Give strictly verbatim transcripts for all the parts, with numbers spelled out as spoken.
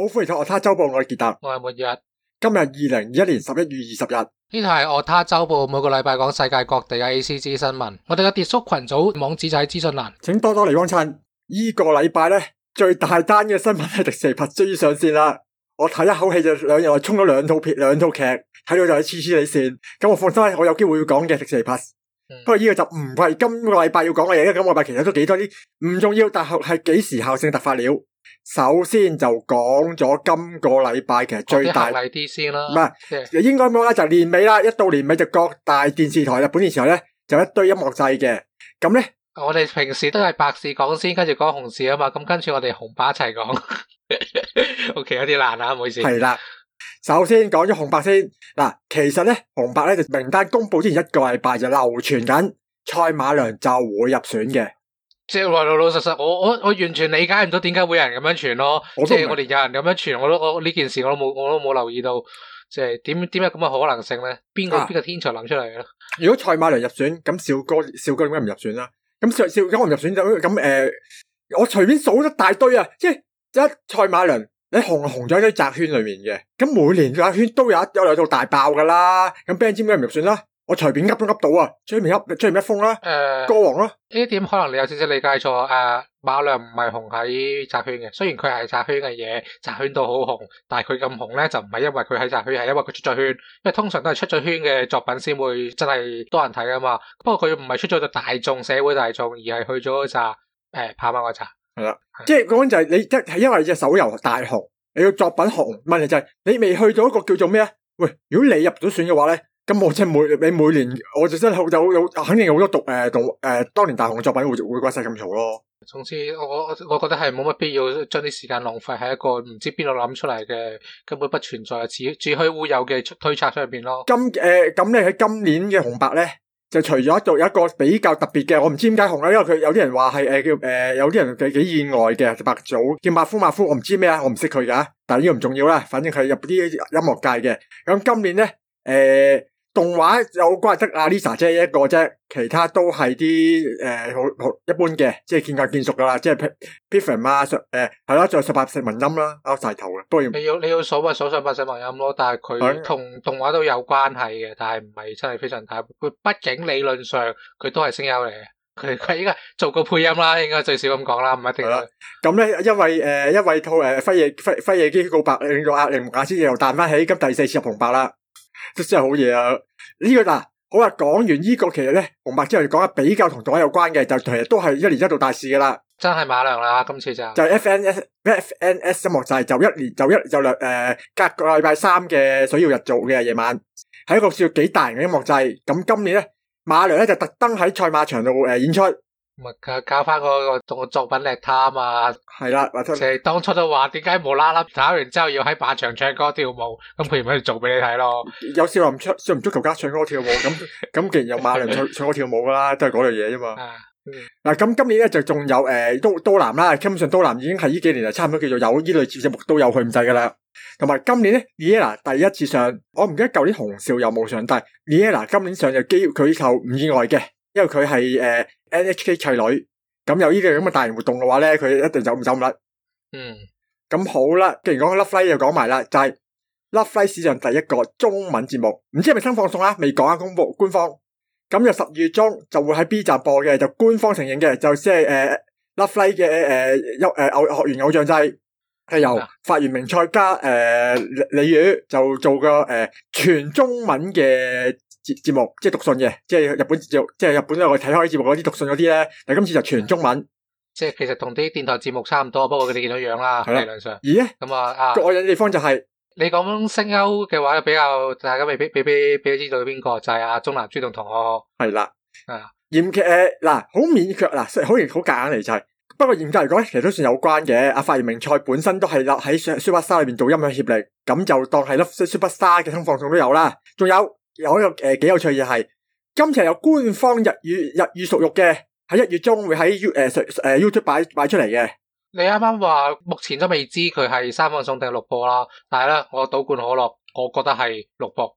好，歡迎睇《我他周報》，我係傑特， 我係末日。 今日二零二一年十一月二十日， 呢度係《我他周報》，每個禮拜講世界各地嘅 A C G 新聞。我哋嘅跌叔群組網址就喺資訊欄， 請多多嚟幫襯。呢、這個禮拜咧最大單嘅新聞係迪士尼 Plus 終於上線啦！我睇一口氣就兩日，我衝咗兩套片、兩套劇，睇到就係黐黐你線。咁我放心，我有機會要講嘅迪士尼 Plus。不過呢個就唔係今個禮拜要講嘅嘢，因為今個禮拜其實都幾多啲唔重要，但係係幾時效性突發了。首先就講咗今個禮拜其實最大例啲先啦， 唔係應該講啦，就年尾啦，一到年尾就各大電視台、日本電視台咧就一堆音樂祭嘅。咁咧， 我哋平時都係白事講先，跟住講紅事啊嘛。咁跟住我哋紅白一齊講。O K， 有啲難啊，唔好意思。 係啦，首先講咗紅白先嗱，其實咧紅白咧就名單公布之前一個禮拜就流傳緊賽馬娘就會入選嘅。 即係老老實實，我我我完全理解唔到點解會有人咁樣傳咯。即係我連有人咁樣傳，我都我呢件事我都冇我都冇留意到，即係點點解咁嘅可能性咧？邊個邊、啊、個天才諗出嚟嘅咧？如果賽馬娘入選，咁少哥少哥點解唔入選啦？咁少少哥唔入選就咁誒、呃，我隨便數一大堆啊！即係一賽馬娘你紅紅咗喺啲窄圈裏面嘅，咁每年窄圈都有一有兩套大爆噶啦。咁 Ben 知點解唔入選啦？我隨便噏都噏到啊！追名噏追名一封啦，誒，歌王咯。呢一點可能你有少少理解錯。誒、呃，馬娘唔係紅喺窄圈嘅，雖然佢係窄圈嘅嘢，窄圈都好紅，但係佢咁紅咧就唔係因為佢喺窄圈，係因為佢出咗圈。因為通常都係出咗圈嘅作品先會真係多人睇噶嘛。不過佢唔係出咗到大眾社會大眾，而係去咗嗰扎誒跑馬嗰扎。 係啦，即係講緊就係你一係因為隻手遊大紅，你個作品紅，問題就係你未去到一個叫做咩啊？喂，如果你入咗選嘅話咧？咁我即係每你每年，我就真係有有肯定有好多讀誒讀誒當年大紅嘅作品會會關晒咁嘈咯。總之，我我覺得係冇乜必要將啲時間浪費喺一個唔知邊度諗出嚟嘅根本不存在、只只虛烏有嘅推測上邊咯。今誒咁咧喺今年嘅紅白咧，就除咗做有一個比較特別嘅，我唔知點解紅啦，因為佢有啲人話係誒叫誒、呃、有啲人幾幾意外嘅白組叫馬夫馬夫，我唔知咩啊，我唔識佢噶，但係呢個唔重要啦，反正佢入啲音樂界嘅。咁今年咧誒。呃動畫有關得阿 Lisa 姐一個啫，其他都係啲誒好好一般嘅，即係見慣見熟噶啦，即係 Piffin 啊，誒係啦，仲有十八隻文音啦，拗晒頭嘅，都要你要你要數咪數上八隻文音咯，但係佢同動畫都有關係嘅，但係唔係真係非常大。佢畢竟理論上佢都係聲優嚟嘅，佢佢應該做過配音啦，應該最少咁講啦，唔一定啦。咁咧，因為誒、呃、因為套誒輝夜輝輝夜姬告白令到阿鈴木雅之又彈翻起，咁第四次入紅白啦。都真係好嘢啊！呢、這個嗱，好啦，講完呢個其實咧紅白之後講下比較同動畫有關嘅，就其實都係一年一度大事噶啦，真係馬娘啦，今次就就係 F N S F N S 音樂祭，就一年就一就兩誒、呃、隔個禮拜三嘅水曜日做嘅夜晚，係一個叫幾大型嘅音樂祭。咁今年咧馬娘咧就特登喺賽馬場度誒演出。咪搞翻個個作品力他啊嘛，係啦，其實當初都話點解無啦啦打完之後要喺馬場唱歌跳舞，咁佢咪做俾你睇咯。有少林出少林足球加唱歌跳舞，咁咁既然有馬娘唱唱歌跳舞噶啦，都係嗰樣嘢啫嘛。嗱，咁今年咧就仲有誒都都南啦，基本上都南已經係呢幾年嚟差唔多叫做有呢類節目都有去唔制噶啦。同埋今年咧 Liella 第一次上，我唔記得舊年紅少有冇上，但係 Liella 今年上就機佢就唔意外嘅。因為佢係誒 N H K 砌女，咁有呢個咁嘅大型活動嘅話咧，佢一定走唔走唔甩。嗯，咁好啦，既然講 Love Live 又講埋啦，就係、是、Love Live 史上第一個中文節目，唔知係咪新放送啊？未講啊，公布官方。咁就十二月中就會喺 B 站播嘅，就官方承認嘅，就即係誒 Love Live 嘅誒優誒偶學園偶像祭，係由發源明菜加誒李宇就做個誒、呃、全中文嘅。節節目即係讀信嘅，即係日本節目，即係日本咧我睇開節目嗰啲讀信嗰啲咧，但係今次就全中文，即係其實同啲電台節目差唔多，不過佢哋見到樣啦，理論上。咦？咁啊啊！過癮嘅地方就係、是、你講聲優嘅話，比較大家未必未必俾佢知道邊個，就係、是、阿中南豬同同學。係啦，啊，嚴劇誒嗱，好勉強嗱，好好夾硬嚟就係、是，不過嚴格嚟講咧，其實都算有關嘅。阿發源明菜本身都係喺 Superstar 裏邊做音響協力，咁就當係粒 Superstar 嘅新放送都有啦，仲有。有一個誒幾有趣嘅係，今次有官方日語日語熟錄嘅，喺一月中會喺 U 誒誒 YouTube 擺擺出嚟嘅。你啱啱話目前都未知佢係三放送定係錄播啦，但係咧我倒灌可樂，我覺得係錄播。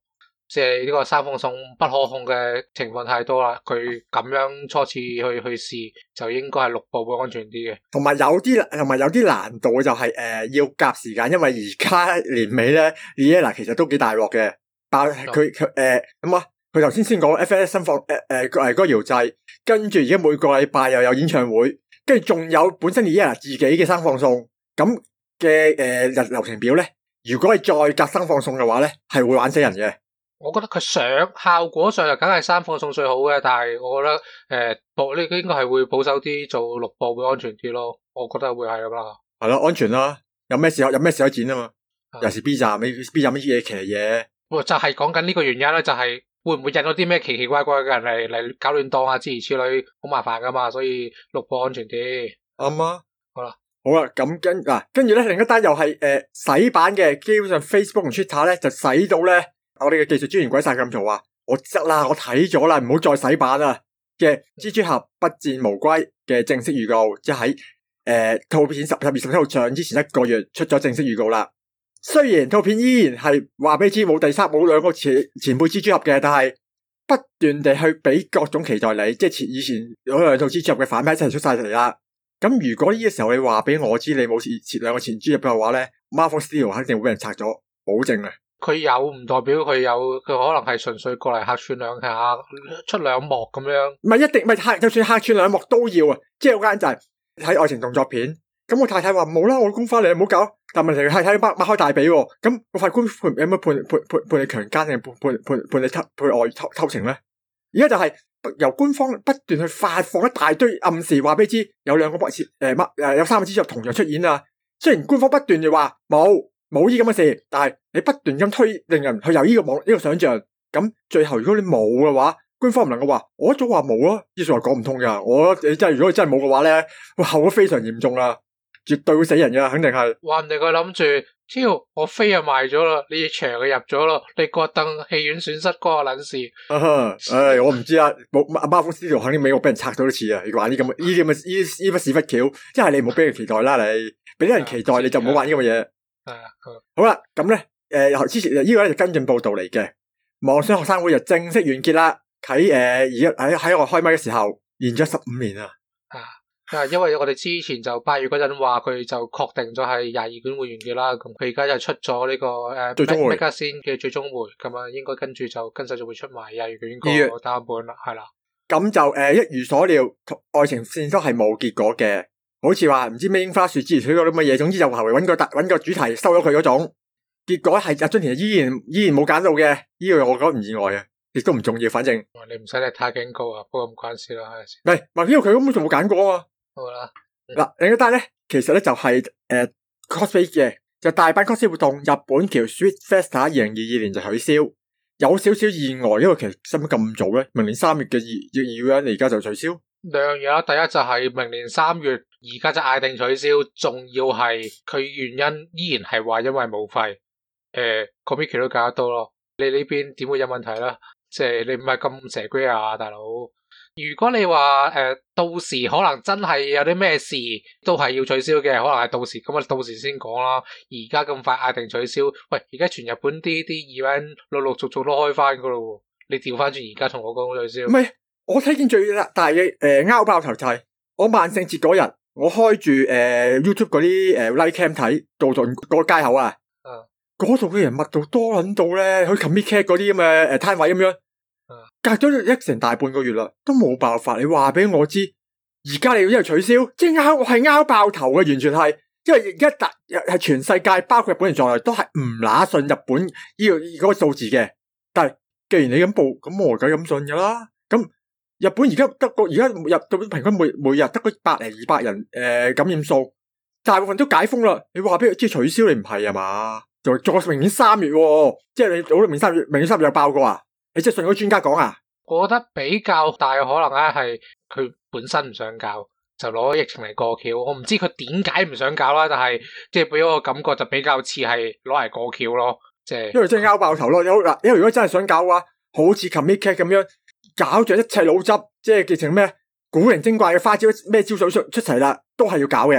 即係呢個三奉送不可控嘅情況太多啦，佢咁樣初次去去試就應該係綠布會安全啲嘅。 同埋有啲同埋有啲難度就係、是、誒、呃、要夾時間，因為而家年尾咧 Liela 其實都幾大鑊嘅，爆佢佢誒咁啊，佢頭先先講 F S 新放誒誒誒嗰個搖祭，跟住而家每個禮拜又有演唱會，跟住仲有本身 Liela 自己嘅生放送咁嘅誒日流程表咧，如果係再夾生放送嘅話咧，係會玩死人嘅。 我覺得佢上效果上就梗係三放送最好嘅，但係我覺得誒保呢應該係會保守啲，做綠布會安全啲咯。我覺得會係咁啦。係咯，安全啦。有咩事有咩事可以剪啊嘛？尤其是 B 站，你 B 站乜嘢騎嘢？ 就係講緊呢個原因咧，就係、是、會唔會引到啲咩奇奇怪怪嘅人嚟嚟搞亂檔啊？諸如此類，好麻煩噶嘛。所以綠布安全啲。 啱啊。 好啦， 好啦，咁跟嗱，跟住咧另一單又係誒、呃、洗版嘅，基本上 Facebook 同 Twitter 咧就洗到咧。我哋嘅技術專員鬼晒咁做話，我得啦，我睇咗啦，唔好再洗版啦嘅蜘蛛俠不戰無歸嘅正式預告，即係喺誒套片十十月十七號上之前一個月出咗正式預告啦。雖然套片依然係話俾你知冇第三冇兩個前前輩蜘蛛俠嘅，但係不斷地去俾各種期待你，即係前以前有兩套蜘蛛俠嘅反派一齊出晒嚟啦。咁如果呢個時候你話俾我知你冇前兩個前蜘蛛俠嘅話咧 ，Marvel Studio 肯定會俾人拆咗，保證啊！ 佢有唔代表佢有，佢可能係純粹過嚟客串兩下，出兩幕咁樣。唔係一定，唔係客，就算客串兩幕都要啊！即係有間就係睇愛情動作片，咁我太太話冇啦，我老公翻嚟唔好搞。但問題係太太擘擘開大髀，咁個法官判有冇判判判判你強姦定判判判判你偷判外偷偷情咧？而家就係由官方不斷去發放一大堆暗示，話俾你知有兩個博士誒乜誒有三個蜘蛛俠同樣出現啊！雖然官方不斷就話冇。冇呢咁嘅事，但係你不斷咁推，令人去有呢個網呢、這個想象，咁最後如果你冇嘅話，官方唔能夠話，我一早話冇啊，呢句話講唔通噶。我你真係如果你真係冇嘅話咧，後果非常嚴重啦，絕對會死人噶，肯定係。話人哋佢諗住，超我飛又賣咗啦，你場又入咗啦，你覺得戲院損失關我撚事？唉、哎，我唔知啊，冇阿巴夫斯條肯定美國俾人拆咗一次啊！你玩啲咁嘅呢啲咁嘅呢呢筆屎忽橋，即係你唔好俾人期待啦，你俾啲人期待你就唔好玩呢咁嘅嘢。係啊，好啦，咁咧，誒、呃，之前呢、這個咧就跟進報道嚟嘅，網上學生會就正式完結啦。喺誒而家喺喺我開麥嘅時候，延咗十五年啊。啊，因為我哋之前就八月嗰陣話佢就確定咗係廿二卷會完結啦，咁佢而家就出咗呢、這個誒最終回先嘅最終回，咁啊應該跟住就跟手就會出埋廿二卷個單本啦，係啦。咁就誒、呃、一如所料，愛情線都係冇結果嘅。好似話唔知咩櫻花樹之類嗰啲乜嘢，總之就後嚟揾個特揾個主題收咗佢嗰種，結果係阿津田依然依然冇揀到嘅，呢個我覺得唔意外啊，亦都唔重要，反正你唔使你太警告啊，不過唔關事啦，係咪？唔係，因為佢根本就冇揀過啊嘛。好啦，嗱、嗯、另一單咧，其實咧就係、是、誒、呃、cosplay 嘅，就大阪 cosplay 活動日本橋 Street Festa 二零二二年就取消，有少少意外，因為其實使乜咁早咧？明年三月嘅二二月而家就取消。兩樣嘢啦，第一就係明年三月，而家就嗌定取消，仲要係佢原因依然係話因為冇費，誒 Comic 都搞得到咯，你呢邊點會有問題啦？即係你唔係咁蛇龜啊，大佬。如果你話誒、呃、到時可能真係有啲咩事都係要取消嘅，可能係到時咁啊，到時先講啦。而家咁快嗌定取消，喂，而家全日本啲啲 event 陸陸續續都開翻噶咯，你調翻轉而家同我講取消？唔係，我睇見最大嘅誒拗爆頭就係我萬聖節嗰日，我開住誒、呃、YouTube 嗰啲誒 live cam 睇，到到嗰個街口啊，嗰度嘅人密度多撚到咧，好似 Comic Cat 嗰啲咁嘅誒攤位咁樣。隔咗一成大半個月啦，都冇爆發。你話俾我知，而家你要一路取消，即係拗，我係拗爆頭嘅，完全係，因為而家大係全世界，包括日本人在內，都係唔乸信日本呢、這個嗰、這個數字嘅。但係既然你咁報，咁我梗係咁信噶啦。咁日本而家得個而家入到平均每每日得個百零二百人誒、呃、感染數，大部分都解封啦。你話俾佢知取消，你唔係啊嘛？就再明年三月、哦，即係你早明年三月，明年三月有爆過啊？你即係信嗰啲專家講啊？我覺得比較大嘅可能咧係佢本身唔想搞，就攞疫情嚟過橋。我唔知佢點解唔想搞啦，但係即係俾我個感覺就比較似係攞嚟過橋咯。即係因為真係拗爆頭咯。有嗱，因為如果真係想搞嘅話，好似 Comic Cat 咁樣搞住一切腦汁，即係變成咩古靈精怪嘅花招，咩招數出出齊啦，都係要搞嘅。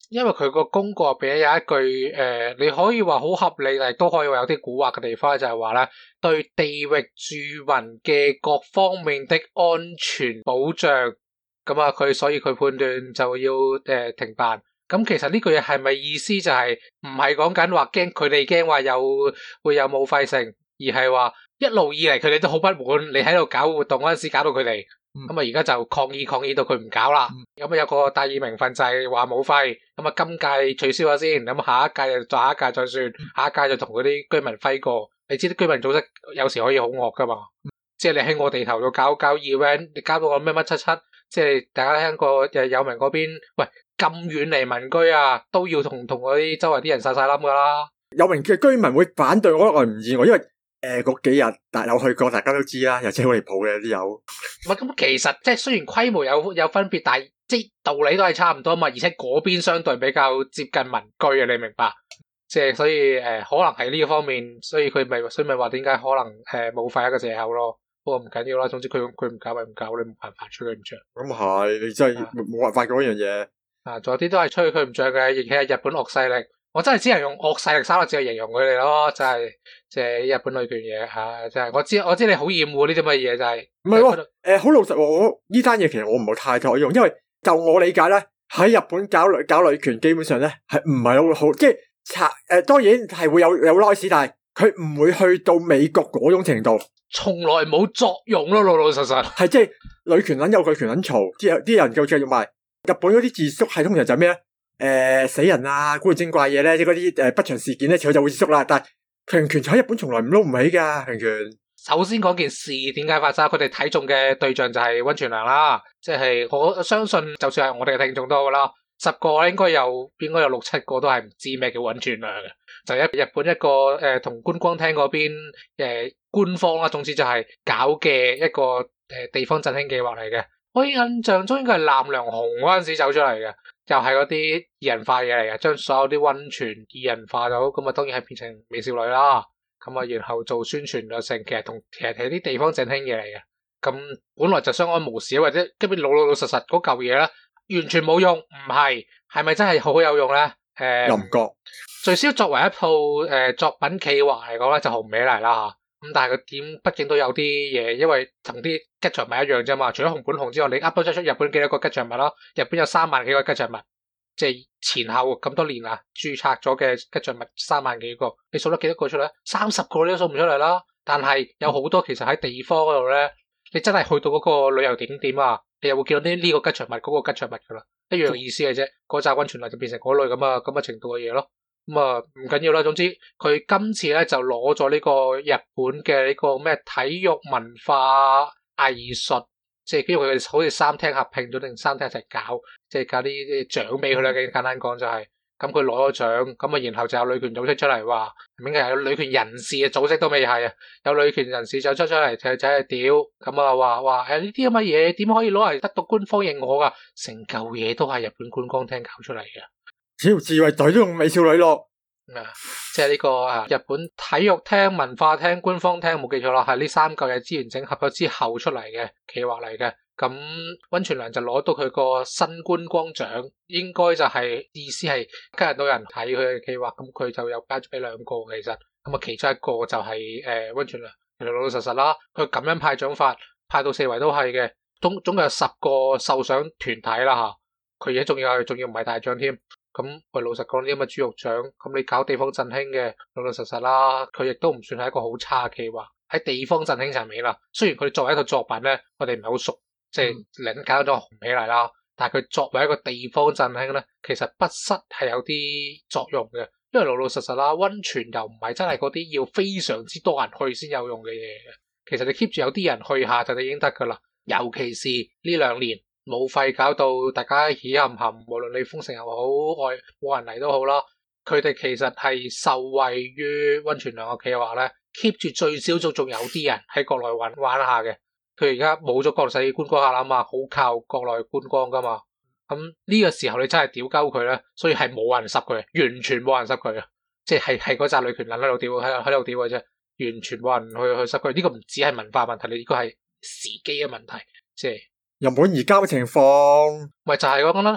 因為佢個公告入邊有一句誒、呃，你可以話好合理，但係都可以話有啲蠱惑嘅地方，就係話咧，對地域住民嘅各方面的安全保障，咁啊佢所以佢判斷就要誒、呃、停辦。咁其實呢句嘢係咪意思就係唔係講緊話驚佢哋驚話有會有武肺城，而係話一路以嚟佢哋都好不滿，你喺度搞活動嗰陣時搞到佢哋，咁啊而家就抗議抗議到佢唔搞啦。咁啊、嗯、有個大義名分就係話武肺，咁啊今屆取消咗先，咁下一屆就再下一屆再算，下一屆就同嗰啲居民揮過。你知啲居民組織有時可以好惡噶嘛，嗯、即係你喺我地頭度搞搞 event， 你搞到我咩乜七七，即係大家聽過誒有名嗰邊，喂。咁遠離民居啊，都要同同嗰啲周圍啲人晒晒冧噶啦。 有名嘅居民會反對，我我唔意外，因為誒嗰、呃、幾日大有去過，大家都知啦，又真係好離譜嘅啲有。唔係咁，其實即係雖然規模有有分別，但係即係道理都係差唔多嘛。而且嗰邊相對比較接近民居啊，你明白？即係所以誒、呃，可能係呢個方面，所以佢咪所以咪話點解可能誒冇廢一個借口咯。不過唔緊要啦，總之佢佢唔搞咪唔搞，你冇辦法吹佢唔着。咁係，你真係冇辦法嗰樣嘢。啊，仲有啲都係吹佢唔漲嘅，亦係日本惡勢力。我真係只係用惡勢力三個字去形容佢哋咯，就係即係日本女權嘢吓，就係、是、我知我知你好厭惡呢啲乜嘢，就係唔係喎？誒，好、呃、老實，我呢單嘢其實我唔係太妥用，因為就我理解咧，喺日本搞女搞女權，基本上咧係唔係好好，即係拆誒，當然係會有有 noise，但係佢唔會去到美國嗰種程度，從來冇作用咯，老老實實係即係女權撚有佢權撚嘈，啲啲人就繼續賣。日本嗰啲自肅係通常就係咩咧？誒、呃，死人啊，古靈精怪嘢咧，即係嗰啲誒不祥事件咧，佢就會自肅啦。但係平權喺日本從來唔撈唔起噶平權。首先講件事點解發生，佢哋睇中嘅對象就係溫泉良啦，即係我相信就算係我哋嘅聽眾都好啦，十個應該有應該有六七個都係唔知咩叫溫泉良嘅，就一日本一個誒同、呃、觀光廳嗰邊誒官方啦，總之就係搞嘅一個誒、呃、地方振興計劃嚟嘅。我印象中應該係南梁紅嗰陣時走出嚟嘅，又係嗰啲異人化嘢嚟嘅，將所有啲溫泉異人化咗，咁啊當然係變成美少女啦，咁啊然後做宣傳就成，其實同其實係啲地方振興嘢嚟嘅，咁本來就相安無事，或者根本老老老實實嗰嚿嘢咧，完全冇用，唔係，係咪真係好好有用咧？誒、呃，又唔覺，最少作為一套誒、呃、作品企劃嚟講咧，就紅唔起嚟啦吓。咁但係佢點，畢竟都有啲嘢，因為同啲吉祥物一樣啫嘛。除咗熊本熊之外，你噏得出日本幾多個吉祥物咯？日本有三萬幾個吉祥物，即係前後咁多年啊，註冊咗嘅吉祥物三萬幾個，你數得幾多個出嚟？三十個你都數唔出嚟啦。但係有好多其實喺地方嗰度咧，你真係去到嗰個旅遊景點啊，你又會見到呢呢個吉祥物嗰、嗰個吉祥物噶啦，一樣意思嘅啫。嗰紮溫泉啊就變成嗰類咁啊咁嘅程度嘅嘢咯。咁啊唔緊要啦，總之佢今次咧就攞咗呢個日本嘅呢個咩體育文化藝術，即係因為佢哋好似三廳合併咗定三廳一齊搞，即係搞啲啲獎俾佢啦。簡單講就係、是，咁佢攞咗獎，咁啊然後就有女權組織出嚟話，明明係有女權人士嘅組織都未係啊，有女權人士就出出嚟就就係屌，咁啊話話誒呢啲咁嘅嘢點可以攞嚟得到官方認可噶？成嚿嘢都係日本觀光廳搞出嚟嘅。只要自衛隊都用美少女咯，啊，即係呢個啊日本體育廳、文化廳、官方廳冇記錯啦，係呢三嚿嘢資源整合咗之後出嚟嘅企劃嚟嘅。咁溫泉良就攞到佢個新觀光獎，應該就係意思係吸引到人睇佢嘅企劃，咁佢就有頒咗俾兩個其實，咁啊其中一個就係誒溫泉良，其實老老實實啦，佢咁樣派獎法，派到四圍都係嘅，總總共有十個受賞團體啦吓，佢而家仲要係仲要唔係大獎添。咁喂，老實講啲咁嘅豬肉獎，咁你搞地方振興嘅，老老實實啦，佢亦都唔算係一個好差嘅企劃喺地方振興層面啦。雖然佢作為一套作品咧，我哋唔係好熟，即係領搞咗紅起嚟啦，但係佢作為一個地方振興咧，其實不失係有啲作用嘅。因為老老實實啦，溫泉又唔係真係嗰啲要非常之多人去先有用嘅嘢嘅。其實你 keep 住有啲人去下就已經得噶啦，尤其是呢兩年。冇肺搞到大家起冚冚，無論你封城又好，外冇人嚟都好啦。佢哋其實係受惠於溫泉良嘅企劃咧 ，keep 住最少仲仲有啲人喺國內玩玩下嘅。佢而家冇咗國際觀光客啦嘛，好靠國內觀光噶嘛。咁呢個時候你真係屌鳩佢咧，所以係冇人濕佢，完全冇人濕佢啊！即係係嗰紮女權人喺度屌，喺喺度屌嘅啫，完全冇人去去濕佢。呢、這個唔止係文化問題，你呢個係時機嘅問題，即係。日本而家嘅情況，咪就係我講啦。喂，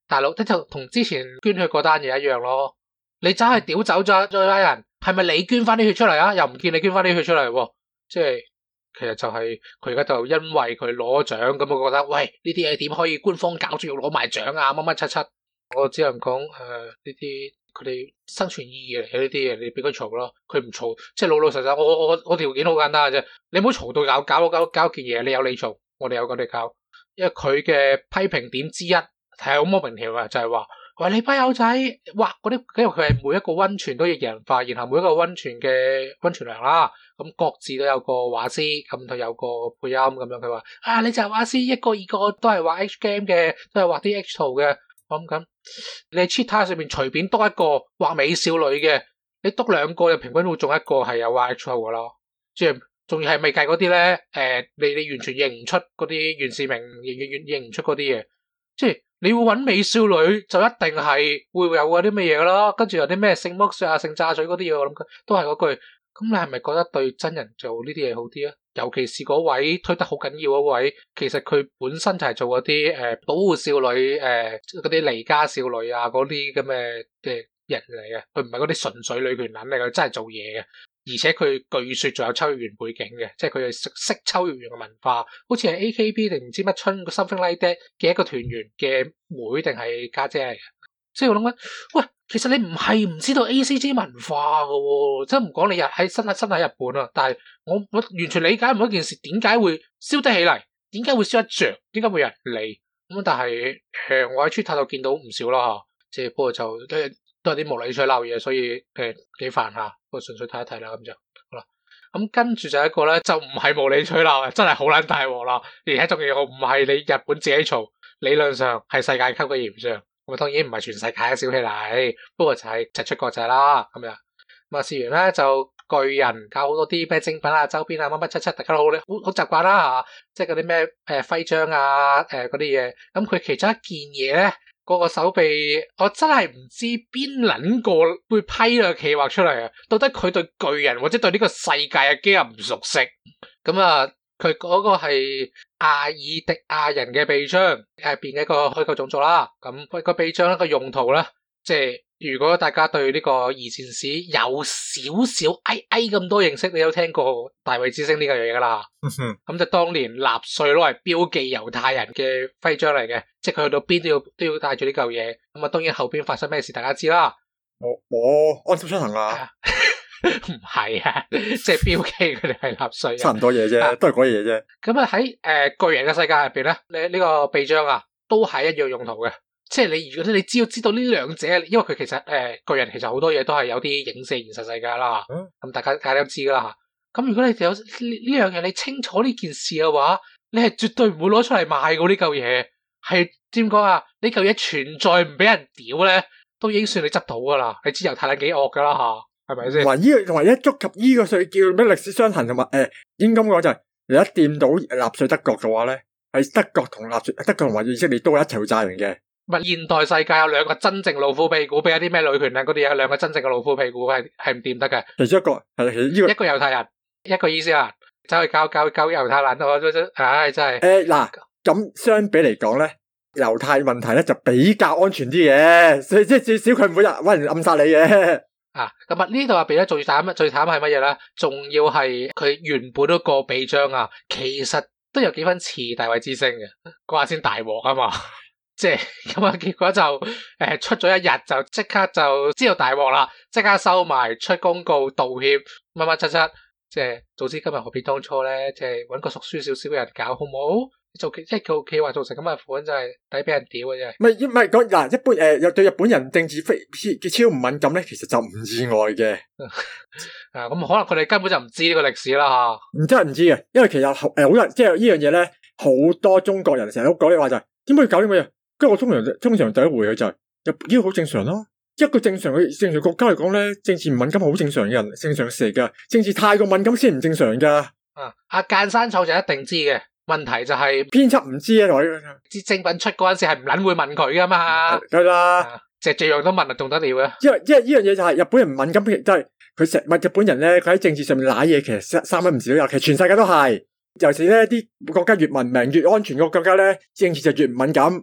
大佬，即就同之前捐血嗰單嘢一樣咯。你走去屌走咗咗班人，係咪你捐翻啲血出嚟啊？又唔見你捐翻啲血出嚟喎，即係其實就係佢而家就因為佢攞獎咁，我覺得喂呢啲嘢點可以官方搞住要攞埋獎啊？乜乜七七，我只能講誒呢啲佢哋生存意義嚟嘅呢啲嘢，你俾佢嘈咯，佢唔嘈，即係老老實實。我我我條件好簡單嘅啫，你唔好嘈到搞搞搞搞件嘢，你有你嘈，我哋有我哋搞。因為佢嘅批評點之一係好莫名其妙嘅，就係話喂你班友仔哇嗰啲，因為佢係每一個溫泉都要人化，然後每一個溫泉嘅溫泉娘啦，咁各自都有個畫師，咁佢有個配音咁樣，佢話啊你就係畫師，一個二個都係畫 H game 嘅，都係畫啲 H 圖嘅，我諗緊你 Cheetah 上面隨便督一個畫美少女嘅，你督兩個就平均會中一個係有畫 H 圖噶咯，即係。仲要係未計嗰啲咧，誒、呃，你你完全認唔出嗰啲袁志明，認認認唔出嗰啲嘢，即係你會揾美少女就一定係會有嗰啲咩嘢啦，跟住有啲咩聖剝削啊、聖炸嘴嗰啲嘢，我諗都係嗰句。咁你係咪覺得對真人做呢啲嘢好啲啊？尤其是嗰位推得好緊要嗰位，其實佢本身就係做嗰啲誒保護少女，誒嗰啲離家少女啊，嗰啲咁嘅嘅人嚟嘅，佢唔係嗰啲純粹女權撚嚟嘅，真係做嘢嘅。而且佢據說仲有秋葉原背景嘅，即係佢係識識秋葉原嘅文化，好似係 A K B 定唔知乜春 something like that 嘅一個團員嘅妹定係家姐嚟嘅。即係我諗緊，喂，其實你唔係唔知道 A C G 文化嘅喎，即係唔講你日喺身喺身喺日本啊，但係我我完全理解唔到一件事點解會燒得起嚟，點解會燒得着，點解會有人嚟咁？但係誒，我喺 Twitter 度見到唔少啦嚇，即係不過就都都係啲無理取鬧嘢，所以誒幾煩下。我純粹睇一睇啦，咁就好啦。咁跟住就一個咧，就唔係無理取鬧嘅，真係好撚大鑊啦！而且仲要唔係你日本自己嘈，理論上係世界級嘅炎上。咁啊，當然唔係全世界嘅小氣嚟，不過就係直出國際啦。咁樣咁啊，試完咧就巨人搞好多啲咩精品啊、周邊啊、乜乜七七，大家都好好好習慣啦嚇。即係嗰啲咩誒徽章啊、誒嗰啲嘢。咁佢其中一件嘢咧。嗰個手臂，我真係唔知邊撚個會批個企劃出嚟啊！到底佢對巨人或者對呢個世界嘅基因唔熟悉？咁啊，佢嗰個係阿爾迪亞人嘅臂章，入邊嘅一個虛構種族啦。咁佢個臂章一個用途咧，即係如果大家對呢個二戰史有少少哎哎咁多認識，你都聽過大衛之星呢個嘢噶啦。咁就當年納粹攞嚟標記猶太人嘅徽章嚟嘅，即係佢去到邊都要都要帶住呢嚿嘢。咁啊，當然後邊發生咩事大家知啦。 我我安心出行啊， 唔係啊，即係標記佢哋係納粹。 差唔多嘢啫，啊、都係嗰嘢啫。 咁啊喺誒巨人嘅世界入邊咧，你、這、呢個臂章啊，都係一樣用途嘅。即係你如果你只要知道呢兩者，因為佢其實誒、呃、巨人其實好多嘢都係有啲影射現實世界啦。咁、嗯、大家大家都知噶啦吓。咁如果你哋有呢呢樣嘢，你清楚呢件事嘅話，你係絕對唔會攞出嚟賣噶呢嚿嘢。係點講啊？呢嚿嘢存在唔俾人屌咧，都已經算你執到噶啦。你知猶太人幾惡噶啦吓，係咪先？同埋呢個同埋一觸及呢個歲叫咩歷史傷痕，同埋誒，應該咁講就係你一掂到納粹德國嘅話咧，係德國同納粹德國同埋以色列都係一齊會炸人嘅。唔係現代世界有兩個真正老虎屁股，俾一啲咩女權啊嗰啲嘢，兩個真正嘅老虎屁股係係唔掂得嘅。其中一個係其呢個一個猶太人，一個伊斯蘭，走去教教教猶太人，我真真唉真係。誒嗱，咁相比嚟講咧，猶太問題咧就比較安全啲嘅，所以即係至少佢唔會搵人暗殺你嘅。啊，咁啊呢度入邊咧最慘最慘係乜嘢咧？仲要係佢原本嗰個臂章啊，其實都有幾分似大衛之星嘅，嗰下先大鑊啊嘛。即係咁啊，結果就誒、呃、出咗一日就即刻就知道大鑊啦，即刻收埋出公告道歉乜乜七七，即係早知今日何必當初咧，即係搵個熟書少少嘅人搞好唔好？做即係佢企話做成咁嘅款，真係抵俾人屌嘅真係。唔係唔係講嗱，一般誒又、呃、對日本人政治非嘅超唔敏感咧，其實就唔意外嘅。啊，咁可能佢哋根本就唔知呢個歷史啦吓。唔真係唔知嘅，因為其實誒好多人即係呢樣嘢咧，好多中國人成日都講嘅話就係點解要搞呢個嘢？跟住我通常通常第一回佢就係呢個好正常咯。一個正常嘅正常國家嚟講咧，政治唔敏感係好正常嘅人，正常事嚟噶。政治太過敏感先唔正常噶。啊，阿間山草就一定知嘅。問題就係編輯唔知啊，同啲精品出嗰陣時係唔撚會問佢噶嘛。係啦，隻隻樣都問啊，仲得了嘅。因為因為呢樣嘢就係日本人唔敏感，即係佢成日日本人咧，佢喺政治上面瀨嘢，其實三分唔少有。其實全世界都係，尤其咧啲國家越文明越安全嘅國家咧，政治就越唔敏感。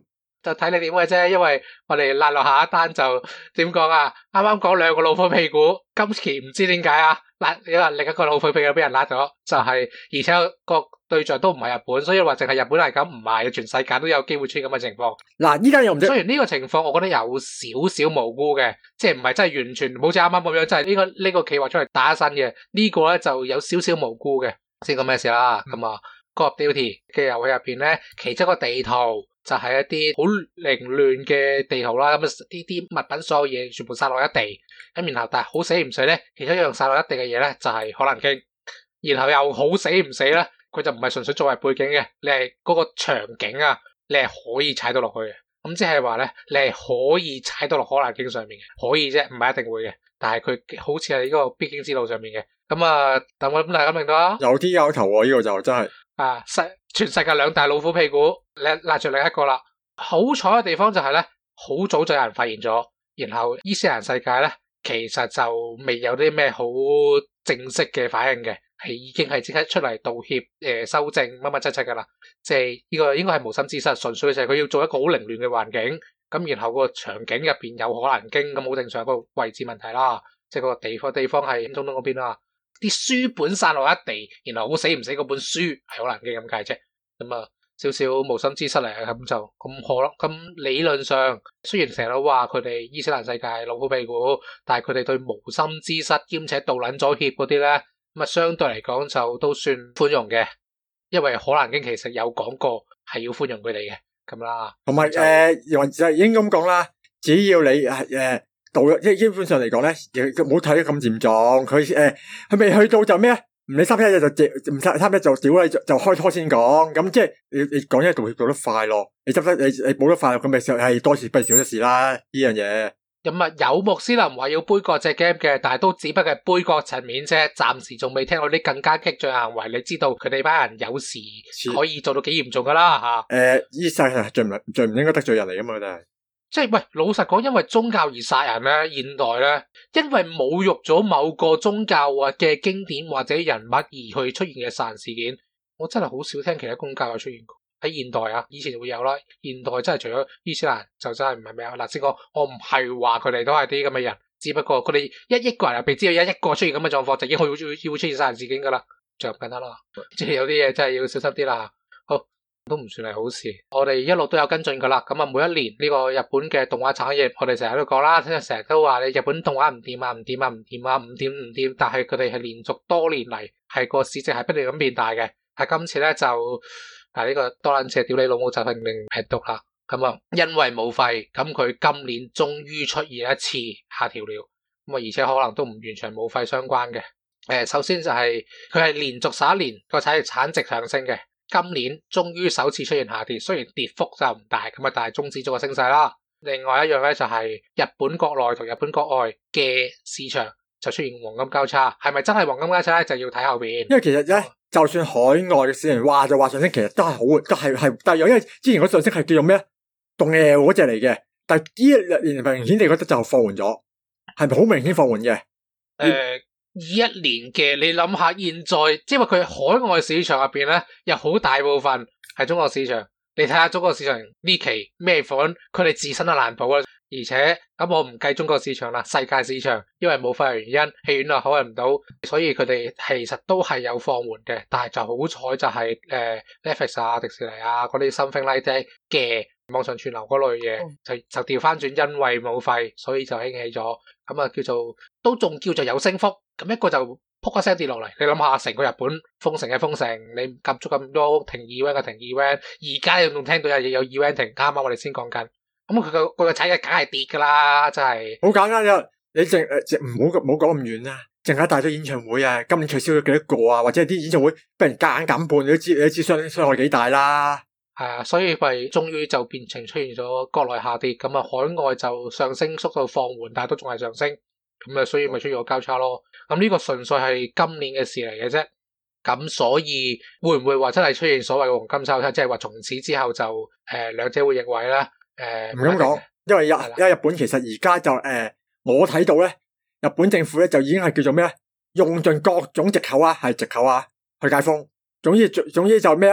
就睇你點嘅啫，因為我哋拉落下一單就點講啊？啱啱講兩個老虎屁股，今期唔知點解啊，拉因為另一個老虎屁股俾人拉咗，就係、是、而且個對象都唔係日本，所以話淨係日本係咁，唔係全世界都有機會出現咁嘅情況。 嗱，依家又唔知。 雖然呢個情況我覺得有少少無辜嘅，即係唔係真係完全好似啱啱咁樣，即係呢個呢、這個企劃出嚟打一身嘅，呢、這個咧就有少少無辜嘅。先講咩事啦？咁啊、嗯、Call of Duty 嘅遊戲入邊咧，其中一個地圖就係一啲好凌亂嘅地圖啦。咁啊呢啲物品所有嘢全部撒落一地，咁然後但係好死唔死咧，其中一樣撒落一地嘅嘢咧就係可能經，然後又好死唔死咧，佢就唔係純粹作為背景嘅，你係嗰個場景啊，你係可以踩到落去嘅。咁即係話咧，你係可以踩到落可能經上面嘅，可以啫，唔係一定會嘅。但係佢好似係呢個必經之路上面嘅。咁啊，等我咁大家明到啊？ 有啲有頭喎，呢個就真係啊，世全世界兩大老虎屁股，你拉住另一個啦。好彩嘅地方就係咧，好早就有人發現咗，然後伊斯蘭世界咧，其實就未有啲咩好正式嘅反應嘅，係已經係即刻出嚟道歉、誒、呃、修正乜乜七七噶啦。即係呢個應該係無心之失，純粹就係佢要做一個好凌亂嘅環境，咁然後個場景入邊有可能經，咁好正常個位置問題啦。即係個地方地方係中東嗰邊啦。啲書本散落一地，然後好死唔死嗰本書係可能經咁解啫。咁啊，少少無心之失嚟，咁就咁可咯。咁理論上，雖然成日都話佢哋伊斯蘭世界老虎屁股，但係佢哋對無心之失兼且道撚咗歉嗰啲咧，咁啊相對嚟講就都算寬容嘅，因為可能經其實有講過係要寬容佢哋嘅咁啦。 同埋誒，又就應該咁講啦，只要你係誒。呃到即基本上嚟講咧，佢冇睇得咁嚴重。佢誒，佢未去到就咩啊？唔理三一日就唔三三一就屌你就就開拖先講。咁即係你你講一道歉做得快咯。你執得你你冇得快，咁咪就係多事不如少一事啦。呢樣嘢咁啊，有穆斯林話要杯葛隻 game 嘅，但係都只不過係杯葛層面啫。暫時仲未聽到啲更加激進行為。你知道佢哋班人有時可以做到幾嚴重噶啦吓。 誒，呢世係最唔最唔應該得罪人嚟噶嘛？佢哋係。 即係喂，老實講，因為宗教而殺人咧，現代咧，因為侮辱咗某個宗教或嘅經典或者人物而去出現嘅殺人事件，我真係好少聽其他宗教有出現過。喺現代啊，以前會有啦，現代真係除咗伊斯蘭就真係唔係咩啊。嗱，先講，我唔係話佢哋都係啲咁嘅人，只不過佢哋一億個人入邊只有一一個出現咁嘅狀況，就已經會會會出現殺人事件噶啦，就咁簡單啦。即係有啲嘢真係要小心啲啦。好。都唔算係好事，我哋一路都有跟進噶啦。咁啊，每一年呢個日本嘅動畫產業，我哋成日都講啦，成日都話你日本動畫唔掂啊，唔掂啊，唔掂啊，唔掂唔掂。但係佢哋係連續多年嚟係個市值係不斷咁變大嘅。係今次咧就啊呢個多撚次屌你老母就係令劈毒啦。咁啊，因為冇費，咁佢今年終於出現一次下調了。咁啊，而且可能都唔完全冇費相關嘅。誒，首先就係佢係連續十一年個產業產值上升嘅。今年終於首次出現下跌，雖然跌幅就唔大，咁啊，但係終止咗個升勢啦。另外一樣咧就係日本國內同日本國外嘅市場就出現黃金交叉，係咪真係黃金交叉咧？就要睇後邊。因為其實咧，就算海外嘅市場話就話上升，其實都係好，都係係，但係有因為之前嗰上升係叫做咩啊？動 L 嗰隻嚟嘅，但係呢一年明顯地覺得就放緩咗，係咪好明顯放緩嘅？誒、 呃。二一年嘅，你諗下，現在即係話佢海外市場入邊咧，有好大部分係中國市場。你睇下中國市場呢期咩款，佢哋自身都難保啦。而且咁我唔計中國市場啦，世界市場因為冇費嘅原因，戲院啊開唔到，所以佢哋其實都係有放緩嘅。但係就好彩就係、是、誒、呃、Netflix 啊、迪士尼啊嗰啲 something like that 嘅網上串流嗰類嘢，嗯、就就調翻轉，因為冇費，所以就興起咗。咁啊叫做都仲叫做有升幅。咁一個就撲一聲跌落嚟，你諗下成個日本封城嘅封城，你夾足咁多停 event 嘅停 event， 而家你仲聽到有嘢有 event 停，啱啱我哋先講緊，咁佢個佢個產業梗係跌噶啦，真係好簡單啫。你淨誒唔好唔好講咁遠啦，淨係大咗演唱會啊，今年取消咗幾多個啊，或者係啲演唱會俾人夾硬減半，你都知你都知傷傷害幾大啦。 係啊，所以咪終於就變成出現咗國內下跌，咁啊海外就上升速度放緩，但係都仲係上升。咁啊，所以咪出現個交叉咯。咁呢個純粹係今年嘅事嚟嘅啫。咁所以會唔會話真係出現所謂嘅黃金交叉，即係話從此之後就誒、呃、兩者會逆位咧？誒唔咁講，因為日因為日本其實而家就誒、呃、我睇到咧，日本政府咧就已經係叫做咩咧，用盡各種藉口啊，係藉口啊去解封。總之總之就咩咧，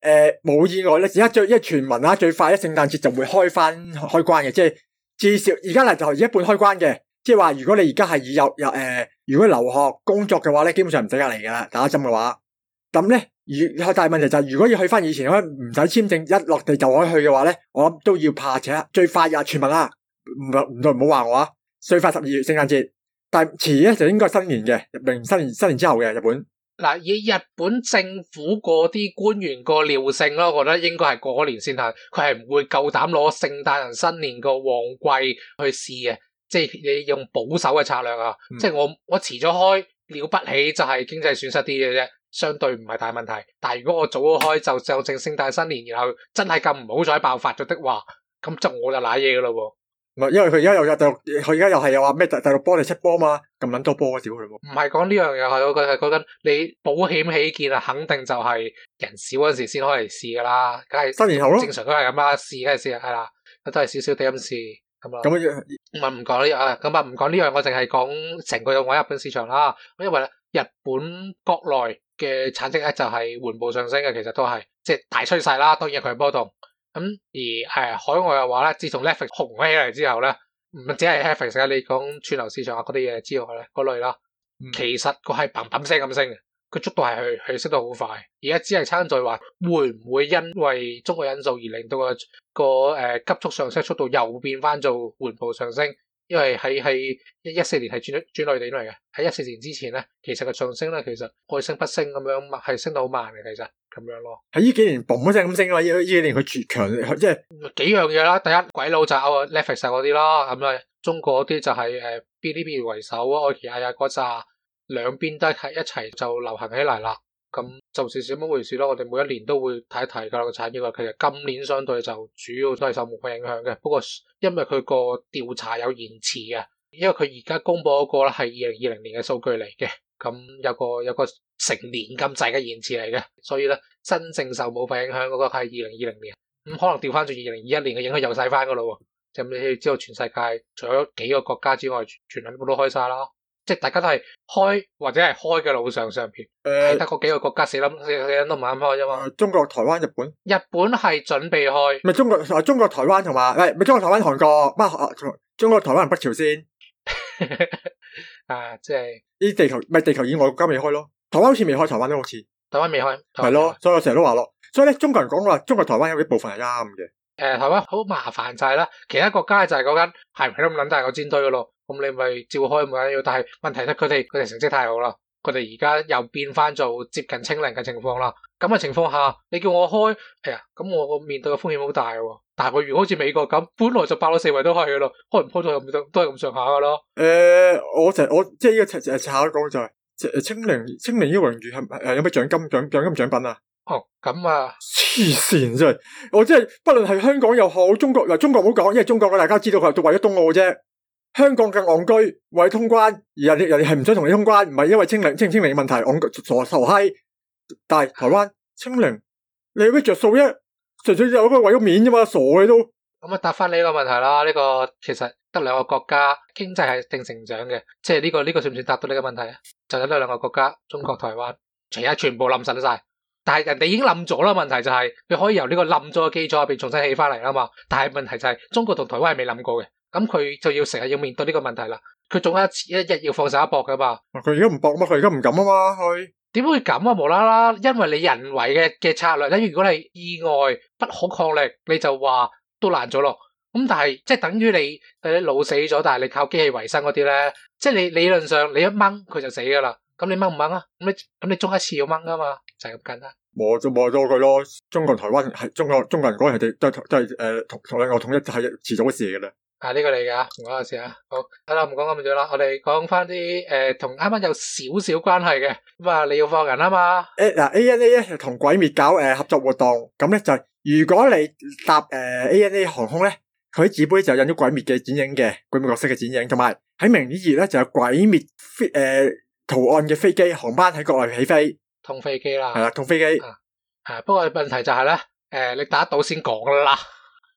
誒冇意外咧，而家最因為傳聞啦，最快咧聖誕節就會開翻開關嘅，即係至少而家嚟就一半開關嘅，即係話如果你而家係有有誒、呃，如果留學工作嘅話咧，基本上唔使隔離噶啦，打針嘅話，咁咧而大問題就係如果要去翻以前可以唔使簽證一落地就可以去嘅話咧，我諗都要怕且最快呀傳聞啦，唔唔唔好話我啊，最快十二月聖誕節，但係遲咧就應該係新年嘅，明新年新年之後嘅日本。 嗱，以日本政府嗰啲官員個尿性咯，我覺得應該係過年先係，佢係唔會夠膽攞聖誕同新年個旺季去試嘅，即係你用保守嘅策略啊，嗯、即係我我遲咗開了不起就係經濟損失啲嘅啫，相對唔係大問題。但係如果我早咗開就就正聖誕新年，然後真係咁唔好彩爆發咗的話，咁就我就瀨嘢噶咯喎。 唔係，因為佢而家又有第六，佢而家又係又話咩第第六波第七波嘛，咁撚多波啊！屌佢冇。唔係講呢樣嘢，係我覺得係講緊你保險起見啊，肯定就係人少嗰陣時先開嚟試噶啦，梗係新年後咯， 正常都係咁啦，試梗係試係啦，都係少少地咁試咁啊。 咁啊，唔係唔講呢樣，咁啊唔講呢樣，我淨係講成個我日本市場啦。因為日本國內嘅產值咧就係緩步上升嘅，其實都係即係大趨勢啦，當然佢係波動。咁、嗯、而誒、呃、海外嘅話咧，自從 Netflix 紅起嚟之後咧，唔只係 Netflix 啊，你講串流市場啊嗰啲嘢之外咧，嗰類啦，嗯、其實佢係砰砰聲咁升嘅，佢速度係去去升到好快。而家只係差在話會唔會因為中國因素而令到個個誒急速上升速度又變翻做緩步上升？因為喺喺一四年係轉轉內地嚟嘅，喺一四年之前咧，其實個上升咧其實愛升不升咁樣，係升到好慢嘅，其實咁樣咯。 喺呢幾年嘣一聲咁升啊！呢呢幾年佢絕強，即係幾樣嘢啦。第一，鬼佬就係 Netflix 嗰啲啦，咁啊中國嗰啲就係誒嗶哩嗶哩為首，愛奇藝啊嗰扎，兩邊都係一齊就流行起嚟啦。咁就少少咁回事咯。我哋每一年都會睇一睇噶啦個產業啊。其實今年相對就主要都係受武漢影響嘅。不過因為佢個調查有延遲嘅，因為佢而家公布嗰個咧係二零二零年嘅數據嚟嘅，咁有個有個成年咁滯嘅延遲嚟嘅，所以咧真正受武漢影響嗰個係二零二零年。咁可能調翻轉二零二一年嘅影響又細翻噶咯。就你知道全世界除咗幾個國家之外，全部都開晒啦。即係大家都係開或者係開嘅路上上邊，誒得嗰幾個國家死諗死諗都唔啱開啫嘛。 中國、台灣、日本， 日本係準備開， 咪中國啊？中國、台灣同埋，誒咪中國、台灣、韓國，乜中國、台灣同北朝鮮啊，即係呢啲地球咪地球以外國家未開咯。台灣好似未開，台灣都好似台灣未開， 係咯。所以我成日都話咯，所以咧中國人講話中國台灣有啲部分係啱嘅。 誒、呃，台灣好麻煩就係啦，其他國家就係講緊係唔係都咁諗，但係個煎堆噶咯。咁你咪照開冇緊要，但係問題咧，佢哋佢哋成績太好啦，佢哋而家又變翻做接近清零嘅情況啦。咁嘅情況下，你叫我開，哎呀，咁我個面對嘅風險好大喎。但係如果好似美國咁，本來就爆咗四圍都係噶咯，開唔開到又都係咁上下噶咯。 誒、呃，我成我即係呢個成成查講就係、是、清零清零呢個榮譽係誒有咩獎金獎獎金獎品啊？ 哦，咁啊， 黐線真係，我真係不論係香港又好，中國又中國唔好講，因為中國大家知道佢係為咗東澳啫。香港嘅戇居為通關，而人哋人哋係唔想同你通關，唔係因為清零清唔清零嘅問題，戇傻傻閪。但係台灣清零，你有咩着數啫？純粹有個為咗面啫嘛，傻嘅都。 咁啊，答翻你呢個問題啦。呢、這個其實得兩個國家經濟係定成長嘅，即係呢、這個呢、這個算唔算答到你嘅問題啊？就得兩個國家，中國台灣，其他全部冧實晒。但係人哋已經冧咗啦，問題就係、是、你可以由呢個冧咗嘅基礎入邊重新起翻嚟啦嘛。但係問題就係、是、中國同台灣係未冧過嘅。咁佢就要成日要面對呢個問題啦，佢總有一次一日要放手一搏噶嘛。 佢而家唔搏嘛，佢而家唔敢啊嘛，佢點會咁啊？無啦啦，因為你人為嘅嘅策略，例如如果你意外不可抗力，你就話都爛咗咯。咁但係即係等於你你腦死咗，但係你靠機器維生嗰啲咧，即係你理論上你一掹佢就死噶啦。咁你掹唔掹啊？咁你咁你中一次要掹噶嘛，就係咁簡單。 磨就磨咗佢咯。中國台灣係中國中國人講係哋都都係誒同同兩個統一係遲早嘅事嚟噶啦。 啊呢、這個嚟噶，唔講下先啊。好，好啦，唔講咁多啦，我哋講翻啲誒同啱啱有少少關係嘅。咁啊，你要放人啊嘛？ 誒嗱 A N A 咧同鬼滅搞誒、呃、合作活動，咁咧就係如果你搭誒、呃、A N A 航空咧，佢喺紙杯就印咗鬼滅嘅剪影嘅鬼滅角色嘅剪影，同埋喺明年二月咧就有鬼滅飛誒圖案嘅飛機航班喺國內起飛， 通飛機啦， 係啦，通飛機。 啊，不過問題就係、是、咧，誒、呃、你打得到先講啦。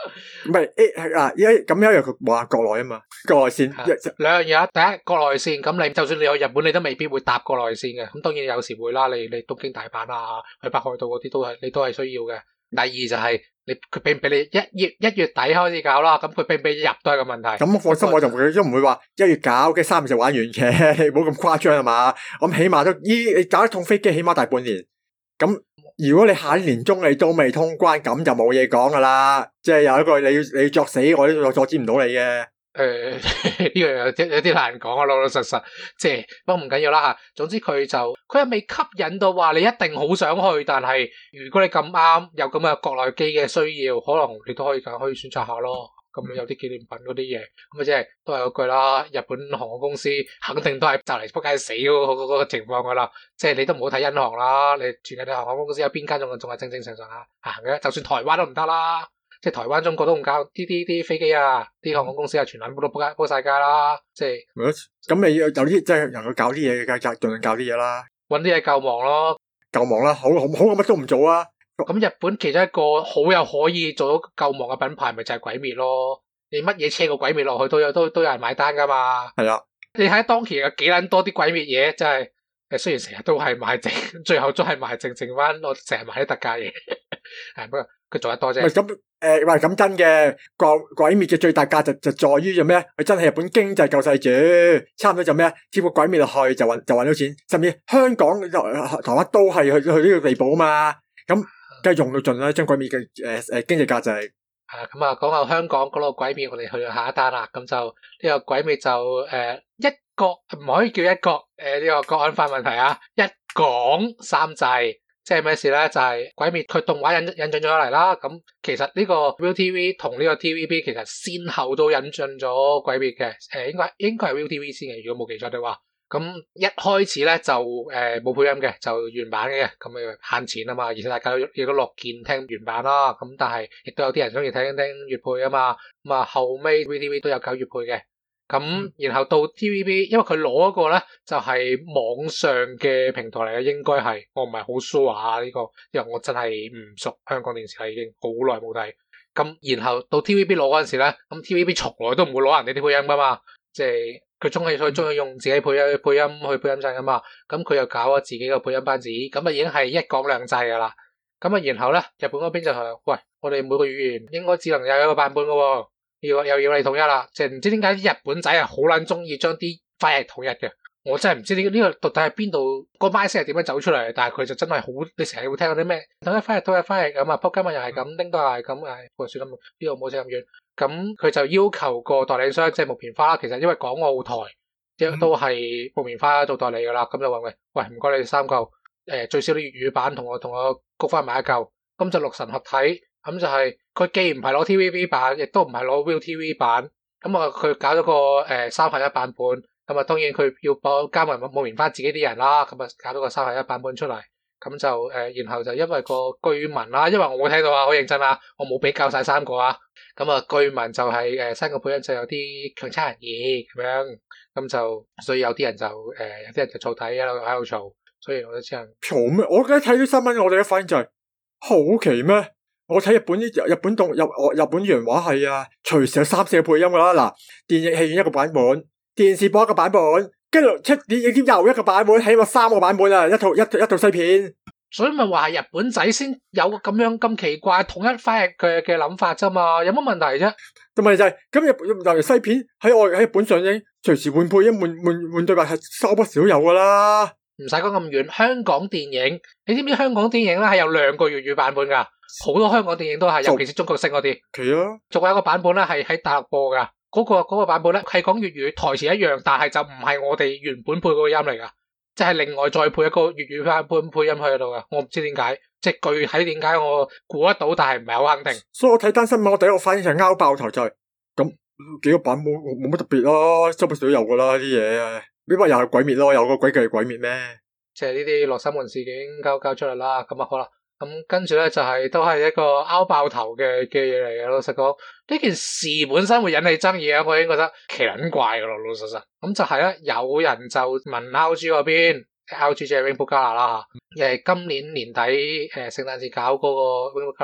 唔係誒啊！依家咁因為佢話國內啊嘛，國內線兩樣嘢啊。第一，國內線咁你就算你去日本，你都未必會搭國內線嘅。咁當然有時會啦，你你東京大阪啊，去北海道嗰啲都係你都係需要嘅。第二就係、是、你佢俾唔俾你一月一月底開始搞啦，咁佢俾唔俾入都係個問題。 咁放心，我就唔會都唔會話一月搞，跟住三月就玩完嘅，你唔好咁誇張係嘛？咁起碼都依你搞一趟飛機，起碼大半年。咁如果你下一年中你都未通關，咁就冇嘢講噶啦。即係有一個你要你要作死，我呢度阻止唔到你嘅。 誒，呢個有啲有啲難講啊，老老實實，即係不過唔緊要啦吓。總之佢就佢又未吸引到話你一定好想去，但係如果你咁啱有咁嘅國內機嘅需要，可能你都可以揀可以選擇下咯。咁有啲紀念品嗰啲嘢，咁啊即係都係嗰句啦。日本航空公司肯定都係就嚟仆街死嗰嗰嗰個情況噶啦。即係你都唔好睇因航啦，你全日嘅航空公司有邊間仲仲係正正常常啊行嘅？就算台灣都唔得啦。即係台灣、中國都唔搞，啲啲啲飛機啊，啲航空公司啊，全部都仆街仆晒街啦。即係咁你有啲即係能夠搞啲嘢嘅，就盡量搞啲嘢啦， 搵啲嘢救亡咯， 救亡啦，好好好乜都唔做啊！ 咁日本其中一個好有可以做到救亡嘅品牌，咪就係鬼滅咯。你乜嘢車個鬼滅落去都有都都有人買單噶嘛。係啊，你睇當期有幾撚多啲鬼滅嘢，真係誒，雖然成日都係賣剩，最後都係賣剩剩翻，我成日買啲特價嘢。係不過佢做得多啫。 咁誒，喂咁真嘅鬼鬼滅嘅最大價值就在於做咩？佢真係日本經濟救世主，差唔多就咩？接個鬼滅落去就搵就搵到錢，甚至香港、台灣都係去去呢個地步啊嘛。咁梗係用到盡啦，將鬼滅嘅誒誒經濟價值。 啊，咁啊，講下香港嗰個鬼滅，我哋去下一單啦。咁就呢、這個鬼滅就誒、呃、一國唔可以叫一國誒呢、呃這個國安法問題啊，一港三制，即係咩事咧？就係、是、鬼滅佢動畫引引進咗嚟啦。咁其實呢個 ViuTV 同呢個 T V B 其實先後都引進咗鬼滅嘅，誒、呃、應該應該係 ViuTV 先嘅，如果冇記錯的話。咁一開始咧就誒冇、呃、配音嘅，就原版嘅，咁啊慳錢啊嘛，而且大家都亦都樂見聽原版啦。咁但係亦都有啲人中意聽聽粵配啊嘛。咁啊後尾 ViuTV 都有搞粵配嘅。咁然後到 T V B， 因為佢攞嗰個咧就係、是、網上嘅平台嚟嘅，應該係我唔係好 sure 啊呢個，因為我真係唔熟香港電視啦，已經好耐冇睇。咁然後到 T V B 攞嗰陣時咧，咁 T V B 從來都唔會攞人哋啲配音噶嘛，即係。佢中意佢中意用自己配音配音去配音陣噶嘛，咁佢又搞咗自己個配音班子，咁啊已經係一國兩制噶啦。咁啊然後咧，日本嗰邊就係、是，喂，我哋每個語言應該只能有一個版本噶，要又要嚟統一啦。即係唔知點解啲日本仔係好撚中意將啲翻譯統一嘅，我真係唔知呢呢個到底係邊度個 mindset 係點樣走出嚟，但係佢就真係好，你成日會聽到啲咩統一翻譯統一翻譯咁啊，仆街咪又係咁，叮都係咁，唉，我算啦，呢度冇扯咁遠。咁佢就要求個代理商即係木棉花啦，其實因為港澳台亦都係木棉花做代理噶啦，咁就話喂喂唔該你三嚿誒最少啲粵語版同我同我谷翻埋一嚿，咁就六神合體，咁就係、是、佢既唔係攞 T V B 版，亦都唔係攞 ViuTV 版，咁啊佢搞咗個誒三合一版本，咁啊當然佢要幫加埋木棉花自己啲人啦，咁啊搞咗個三合一版本出嚟。咁就誒、呃，然後就因為個據聞啦，因為我冇睇到啊，好認真啊，我冇比較晒三個啊。咁啊，據聞就係、是、誒、呃、新個配音就有啲強差人意咁樣，咁就所以有啲人就誒、呃、有啲人就燥底喺度喺度嘈，所以我都只能嘈咩？我記得睇啲新聞，我哋嘅反應就係、是、好奇咩？我睇日本啲日本動日日本原畫係啊，隨時有三四個配音噶啦。嗱，電影戲院一個版本，電視播一個版本。跟住出電影碟又一個版本，起碼三個版本啊！一套一套一套西片， 所以咪話日本仔先有個咁樣咁奇怪統一翻譯嘅嘅諗法啫嘛，有乜問題啫？ 同埋就係、是、咁日例如西片喺外喺日本上映，隨時換配音換換換對白係收不少有噶啦。 唔使講咁遠，香港電影你知唔知香港電影咧係有兩個粵語版本噶？好多香港電影都係，尤其是中國星嗰啲。奇啊！仲有一個版本咧係喺大陸播噶。嗰、那個嗰、那個版本咧係講粵語，台詞一樣，但係就唔係我哋原本配嗰個音嚟噶，即係另外再配一個粵語版本配音喺度噶。我唔知點解，即係具體點解我估得到，但係唔係好肯定。所以我睇單新聞，我第一個反應就係拗爆頭，就係、是、咁幾個版本冇乜特別咯，周不時都有噶啦啲嘢。呢個又係鬼滅咯，有個鬼叫鬼滅咩？即係呢啲羅生門事件交交出嚟啦，咁啊好啦。咁跟住咧就係、是、都係一個拗爆頭嘅嘅嘢嚟嘅。老實講，呢件事本身會引起爭議啊，我已經覺得奇撚怪噶咯，老實實。咁就係咧，有人就問 R G 嗰邊 ，R G 即係 Rainbow Gala 啦吓，誒今年年底誒聖誕節搞嗰個 Rainbow Gala，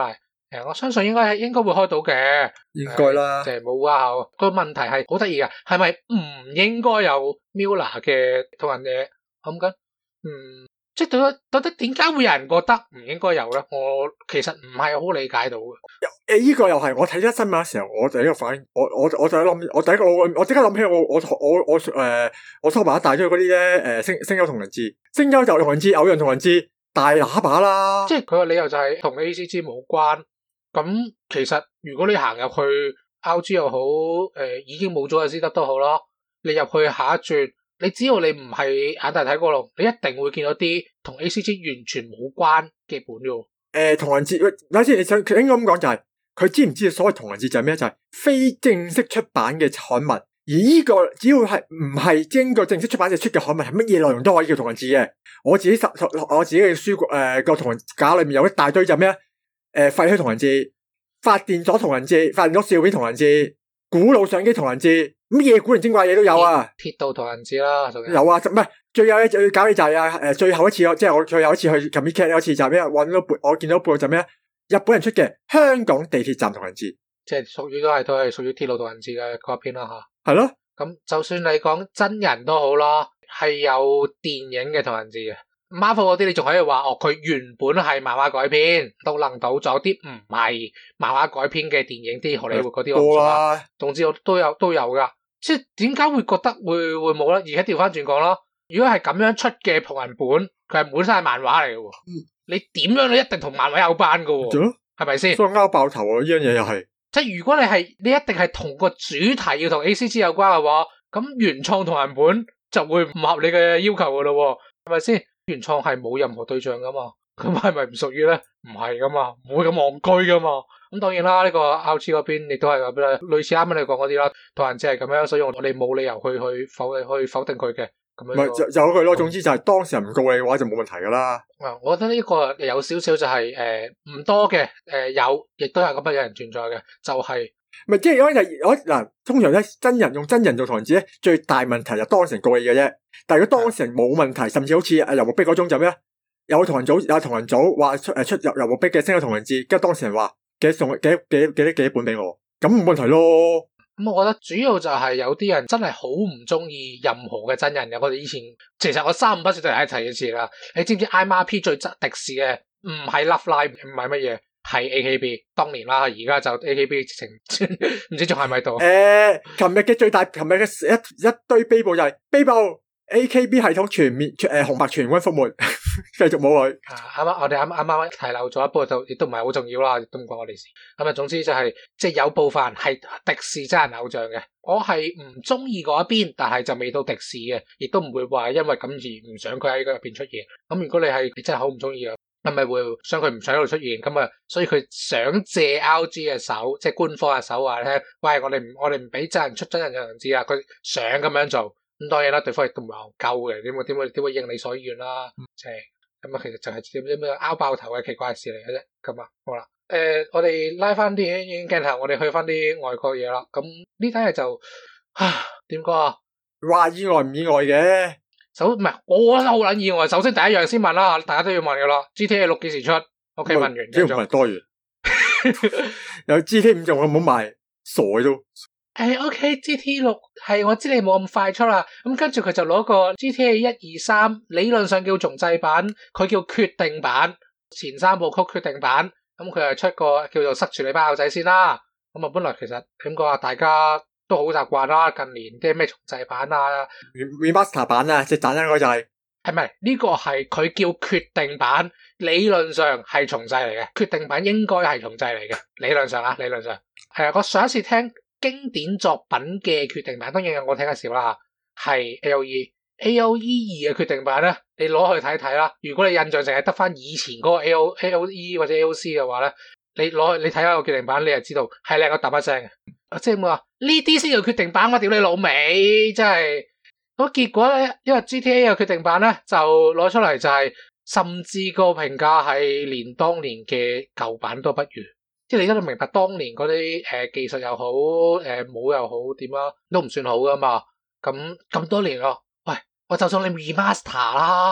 誒，我相信應該應該會開到嘅， 應該啦。 就係冇啊。個問題係好得意嘅，係咪唔應該有 Miller 嘅同人嘢？諗緊，嗯，即係到底到底點解會有人覺得唔應該有咧？我其實唔係好理解到嘅。 誒，呢個又係我睇咗新聞嘅時候，我第一個反應，我我我就諗，我第一個我我即刻諗起我我我我誒，我拖埋一大堆嗰啲咧，誒，聲聲優同人誌，聲優就同人誌，偶像同人誌，大喇叭啦。 即係佢個理由就係同 A C G 冇關。咁其實如果你行入去 R G 又好，誒，已經冇咗嘅 C W 都好啦，你入去下一轉，你只要你唔係眼大睇過龍，你一定會見到啲同 A C G 完全冇關嘅本嘅。 誒，同人誌，嗱先，你想佢應該咁講就係。佢知唔知所謂同人誌就係咩？就係、是、非正式出版嘅刊物，而呢個只要係唔係經過正式出版社出嘅刊物，係乜嘢內容都可以叫同人誌嘅。我自己十我自己嘅書誒個同人架裏面有一大堆就咩？誒、呃，廢墟同人誌、發電咗同人誌、發電咗照片同人誌、古老相機同人誌，乜嘢古靈精怪嘢都有啊！ 鐵道同人誌啦，有， 有啊，唔係最有最搞嘅就係啊誒，最後一次即係我最後一次去 Comic Cat 嗰次就係咩？搵到我見到一部就咩？日本人出嘅香港地鐵站同人誌，即係屬於都係都係屬於鐵路同人誌嘅嗰一篇啦吓。 係咯， 咁就算你講真人都好啦，係有電影嘅同人誌嘅。Marvel 嗰啲你仲可以話哦，佢原本係漫畫改編，都能到咗啲唔係漫畫改編嘅電影，啲荷里活嗰啲我唔熟啦。總之我都有都有噶，即係點解會覺得會會冇咧？而家調翻轉講咯，如果係咁樣出嘅同人本，佢係本身係漫畫嚟嘅。嗯。你點樣你一定同漫畫有關噶喎，係咪先？所以拗爆頭啊！呢樣嘢又係， 即係如果你係你一定係同個主題要同 A C G 有關嘅話，咁原創同人本就會唔合你嘅要求噶咯，係咪先？原創係冇任何對象噶嘛，咁係咪唔屬於咧？唔係噶嘛，唔會咁戇居噶嘛。咁當然啦，呢、這個 R G 嗰邊亦都係咁啦，類似啱啱你講嗰啲啦，同人誌係咁樣，所以我哋冇理由去去否去否定佢嘅。 唔係就有佢咯，總之就係當事人唔告你嘅話就冇問題噶啦。 啊，我覺得呢個有少少就係誒唔多嘅，誒、呃、有，亦都係咁樣有人存在嘅，就係、是。 唔係即係有就我嗱，通常咧真人用真人做同人誌咧，最大問題就當事人告你嘅啫。但係如果當事人冇問題，甚至好似阿游木碧嗰種就咩？有同人組有同人組話出誒出游游木碧嘅聲優同人誌，跟住當事人話幾送幾幾幾幾幾本俾我，咁冇問題咯。 咁我覺得主要就係有啲人真係好唔中意任何嘅真人嘅。我哋以前其實我三五不識就係一齊嘅事啦。你知唔知 I M R P 最質迪士嘅唔係 Love Live 唔係乜嘢，係 A K B。當年啦，而家就 A K B 直情唔知仲喺咪度。 誒、呃，琴日嘅最大，琴日嘅一一堆悲報就係悲報 A K B 系統全面誒、呃、紅白全軍覆沒。繼續冇佢。 啱啱我哋啱啱啱提漏咗，不過就亦都唔係好重要啦，亦都唔關我哋事。咁啊，總之就係、是、即係有部分係迪士真人偶像嘅，我係唔中意嗰一邊，但係就未到迪士嘅，亦都唔會話因為咁而唔想佢喺嗰入邊出現。咁如果你係你真係好唔中意嘅，咁咪會想佢唔想喺度出現。咁啊，所以佢想借 R G 嘅手，即係官方嘅手話咧，喂，我哋唔我哋唔俾真人出真人嘅人知啊，佢想咁樣做。咁當然啦，對方亦都唔係戇鳩嘅，點會點會點會應你所願啦？即係咁啊，其實就係點啲咩拗爆頭嘅奇怪事嚟嘅啫。咁啊，好啦，誒、呃，我哋拉翻啲影鏡頭，我哋去翻啲外國嘢啦。咁呢單嘢就啊，點講啊？ 話意外唔意外嘅？ 首唔係，我覺得好撚意外。首先第一樣先問啦，大家都要問噶啦。G T A 六幾時出 ？OK，問完。呢個唔係多餘。有 G T A 五仲有冇賣？傻都。 誒、哎、，OK，G T A 六係我知你冇咁快出啦，咁跟住佢就攞個 G T A 一二三，理論上叫重製版，佢叫決定版，前三部曲決定版，咁佢係出個叫做塞住你班友仔先啦。咁啊，本來其實點講啊，大家都好習慣啦，近年啲咩重製版啊 ，remaster 版啊，即係簡單嗰就係， 係咪呢個係佢叫決定版？理論上係重製嚟嘅，決定版應該係重製嚟嘅，理論上啊，理論上係啊，我上一次聽。經典作品嘅決定版，當然我聽得少啦，係 A O E。A O E 二嘅決定版咧，你攞去睇睇啦。如果你印象淨係得翻以前嗰個 A O A O E 或者 A O C 嘅話咧，你攞去你睇下個決定版，你就知道係靚過揼一聲嘅。即係話呢啲先叫決定版，我屌你老味，真係。咁結果咧，因為 G T A 嘅決定版咧就攞出嚟就係、是，甚至個評價係連當年嘅舊版都不如。即係你都明白，當年嗰啲誒技術又好，誒舞又好，點啊都唔算好噶嘛。咁咁多年咯，喂，我就算你 remaster 啦，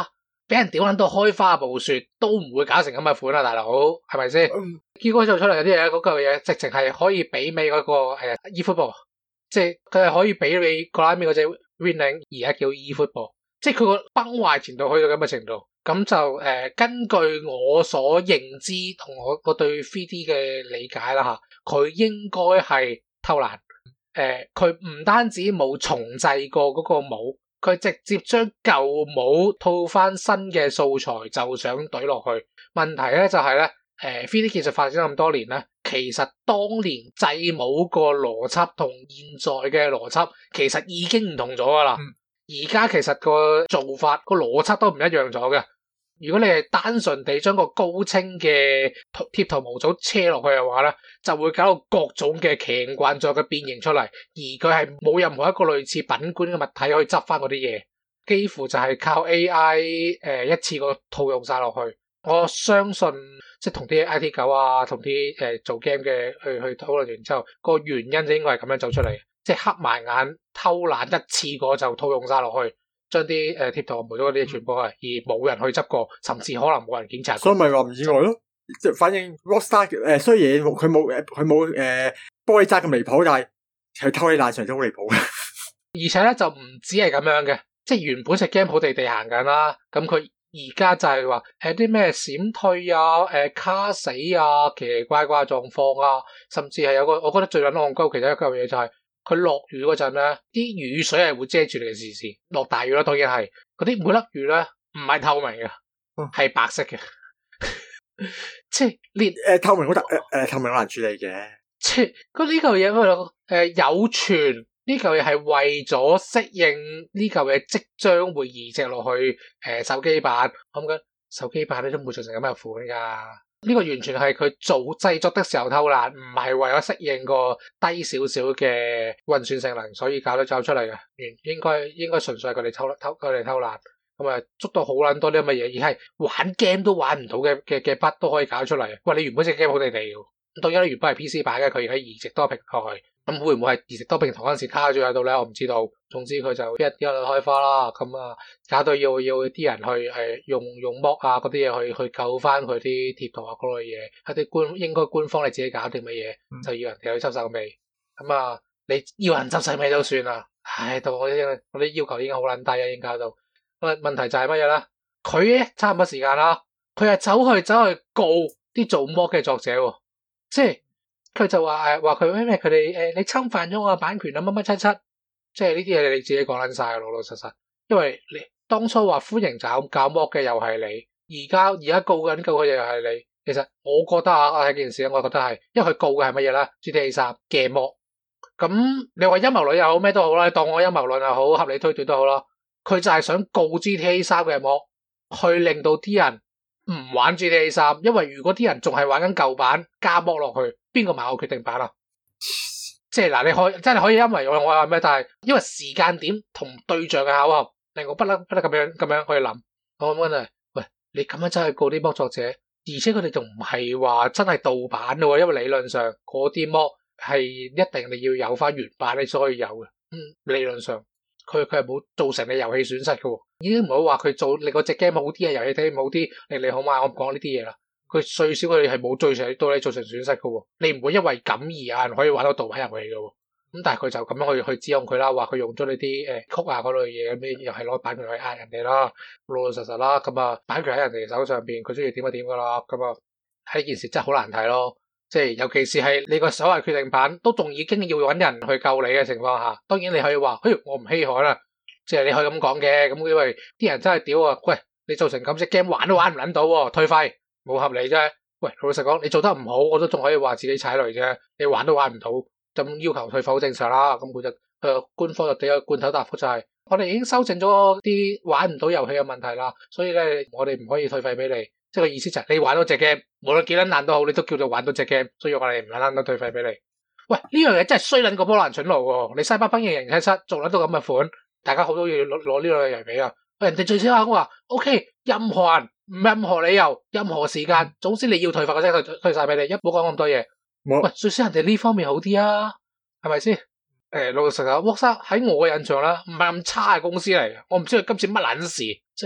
俾人屌撚到開花暴雪，都唔會搞成咁嘅款啊，大佬，係咪先？ 嗯、 結果做出嚟有啲嘢，嗰嚿嘢直情係可以媲美嗰個誒 eFootball，即係佢係可以媲美個拉面嗰隻 Winning， 而家叫 eFootball， 即係佢個崩壞程度去到咁嘅程度。咁就誒、呃，根據我所認知同我我對 三 D 嘅理解啦嚇，佢應該係偷懶。誒、呃，佢唔單止冇重製過嗰個帽。佢直接將舊帽套翻新嘅素材就想懟落去，問題咧就係咧，誒 三 D 技術發展咗咁多年咧，其實當年製帽個邏輯同現在嘅邏輯其實已經唔同咗噶啦。而家、嗯、其實個做法個邏輯都唔一樣咗嘅。如果你係單純地將個高清嘅貼圖模組車落去嘅話咧，就會搞到各種嘅奇形怪狀嘅變形出嚟，而佢係冇任何一個類似品管嘅物體可以執翻嗰啲嘢，幾乎就係靠 A I 誒、呃、一次過套用晒落去。我相信即係同啲 I T 狗啊，同啲誒做 game 嘅去去討論完之後，個原因就應該係咁樣走出嚟，即係黑埋眼偷懶一次過就套用晒落去。將啲誒貼圖冇咗嗰啲全部係，而冇人去執過，甚至可能冇人檢查過。 所以咪話唔意外咯。即係反正 Rockstar 誒、呃，雖然佢冇誒，佢冇誒玻璃渣咁離譜，但係佢偷你爛場都好離譜嘅。 而且咧就唔止係咁樣嘅，即係原本隻 game 好地地行緊啦，咁佢而家就係話誒啲咩閃退啊、誒、呃、卡死啊、奇奇怪怪狀況啊，甚至係有個我覺得最撚戇鳩，其中一嚿嘢就係、是。佢落雨嗰陣咧，啲雨水係會遮住你嘅視線。落大雨啦，當然係嗰啲每粒雨咧唔係透明嘅，係、嗯、白色嘅。即係連誒透明好得誒誒透明好難處理嘅。 即係嗰呢嚿嘢，佢誒有傳呢嚿嘢係為咗適應呢嚿嘢即將會移植落去誒、呃、手機版。我諗緊手機版咧都唔會做成咁嘅款㗎。呢個完全係佢做製作的時候偷懶，唔係為咗適應個低少少嘅運算性能，所以搞到走出嚟嘅。原應該應該純粹係佢哋偷偷佢哋偷懶，咁啊捉到好撚多啲咁嘅嘢，而係玩 game 都玩唔到嘅嘅嘅筆都可以搞出嚟。喂，你原本隻 game 好地地嘅，咁當然你原本係 P C 版嘅，佢而家移植多平台，咁會唔會係移植多平台嗰陣時卡咗喺度咧？我唔知道。總之佢就一一路開花啦，咁啊搞到要要啲人去誒用用 mod 啊嗰啲嘢去去救翻佢啲貼圖啊嗰類嘢，一啲官應該官方你自己搞掂嘅嘢，嗯、就要人哋去執手尾。咁啊，你要人執手尾都算啦。唉，到我啲我啲要求已經好撚低啊，已經搞到。咁問題就係乜嘢咧？佢咧差唔多時間啦，佢係走去走去告啲做 mod 嘅作者喎，即係。佢就話誒話佢咩咩佢哋誒你侵犯咗我嘅版權啊乜乜七七，即係呢啲嘢你自己講撚晒老老實實，因為你當初話歡迎搞搞 mod 嘅又係你，而家而家告緊告佢嘅又係你，其實我覺得啊睇件事我覺得係，因為佢告嘅係乜嘢咧 ？G T A 三嘅 mod，咁你話陰謀論又好咩都好啦，當我陰謀論又好，合理推斷都好啦，佢就係想告 G T A 三嘅 mod，去令到啲人唔玩 G T A 三，因為如果啲人仲係玩緊舊版加 mod 落去。邊個買我決定版啊？即係嗱，你可以真係可以因為我我話咩？但係因為時間點同對象嘅巧合，令我不得不得咁樣咁樣去諗。我諗緊係，喂，你咁樣真係告啲 mod 作者，而且佢哋仲唔係話真係盜版咯？因為理論上嗰啲 mod 係一定你要有翻原版你先可以有嘅。嗯，理論上佢佢係冇造成你遊戲損失嘅，已經唔好話佢做你嗰隻 game 好啲啊，遊戲體驗好啲，令你好買。我唔講呢啲嘢啦。佢最少佢哋係冇最成對你造成損失嘅喎，你唔會因為咁而有人可以玩到盜版遊戲嘅喎。咁但係佢就咁樣去去指控佢啦，話佢用咗呢啲誒曲啊嗰類嘢，咁又係攞版權去呃人哋啦，老老實實啦。咁啊版權喺人哋手上邊，佢中意點就點噶啦。咁啊喺件事真係好難睇咯。即係尤其是係你個所謂決定版都仲已經要揾人去救你嘅情況下，當然你可以話，嘿，我唔稀罕啦，即係你可以咁講嘅。咁因為啲人真係屌啊，喂，你做成咁隻 game 玩都玩唔撚到喎，退費。冇合理啫，喂，老實講，你做得唔好，我都仲可以話自己踩雷啫。你玩都玩唔到，咁要求退貨好正常啦。咁佢就誒、呃、官方就俾個罐頭答覆就係、是，我哋已經修正咗啲玩唔到遊戲嘅問題啦，所以咧我哋唔可以退費俾你。即係個意思就係你玩到隻 game，無論幾撚爛都好，你都叫做玩到隻 game，所以我哋唔撚撚退費俾你。喂，呢樣嘢真係衰撚過波蘭蠢路喎！你西巴崩型人七七做撚到咁嘅款，大家好多嘢攞攞呢兩樣嘢俾啊！人哋最少肯話 ，OK， 任何人。任何理由、任何時間，總之你要退貨嘅啫，退退晒俾你，一冇講咁多嘢。 我喂，最少人哋呢方面好啲啊，係咪先？誒、欸，老實講，Rockstar喺我嘅印象啦，唔係咁差嘅公司嚟嘅。我唔知佢今次乜撚事，即係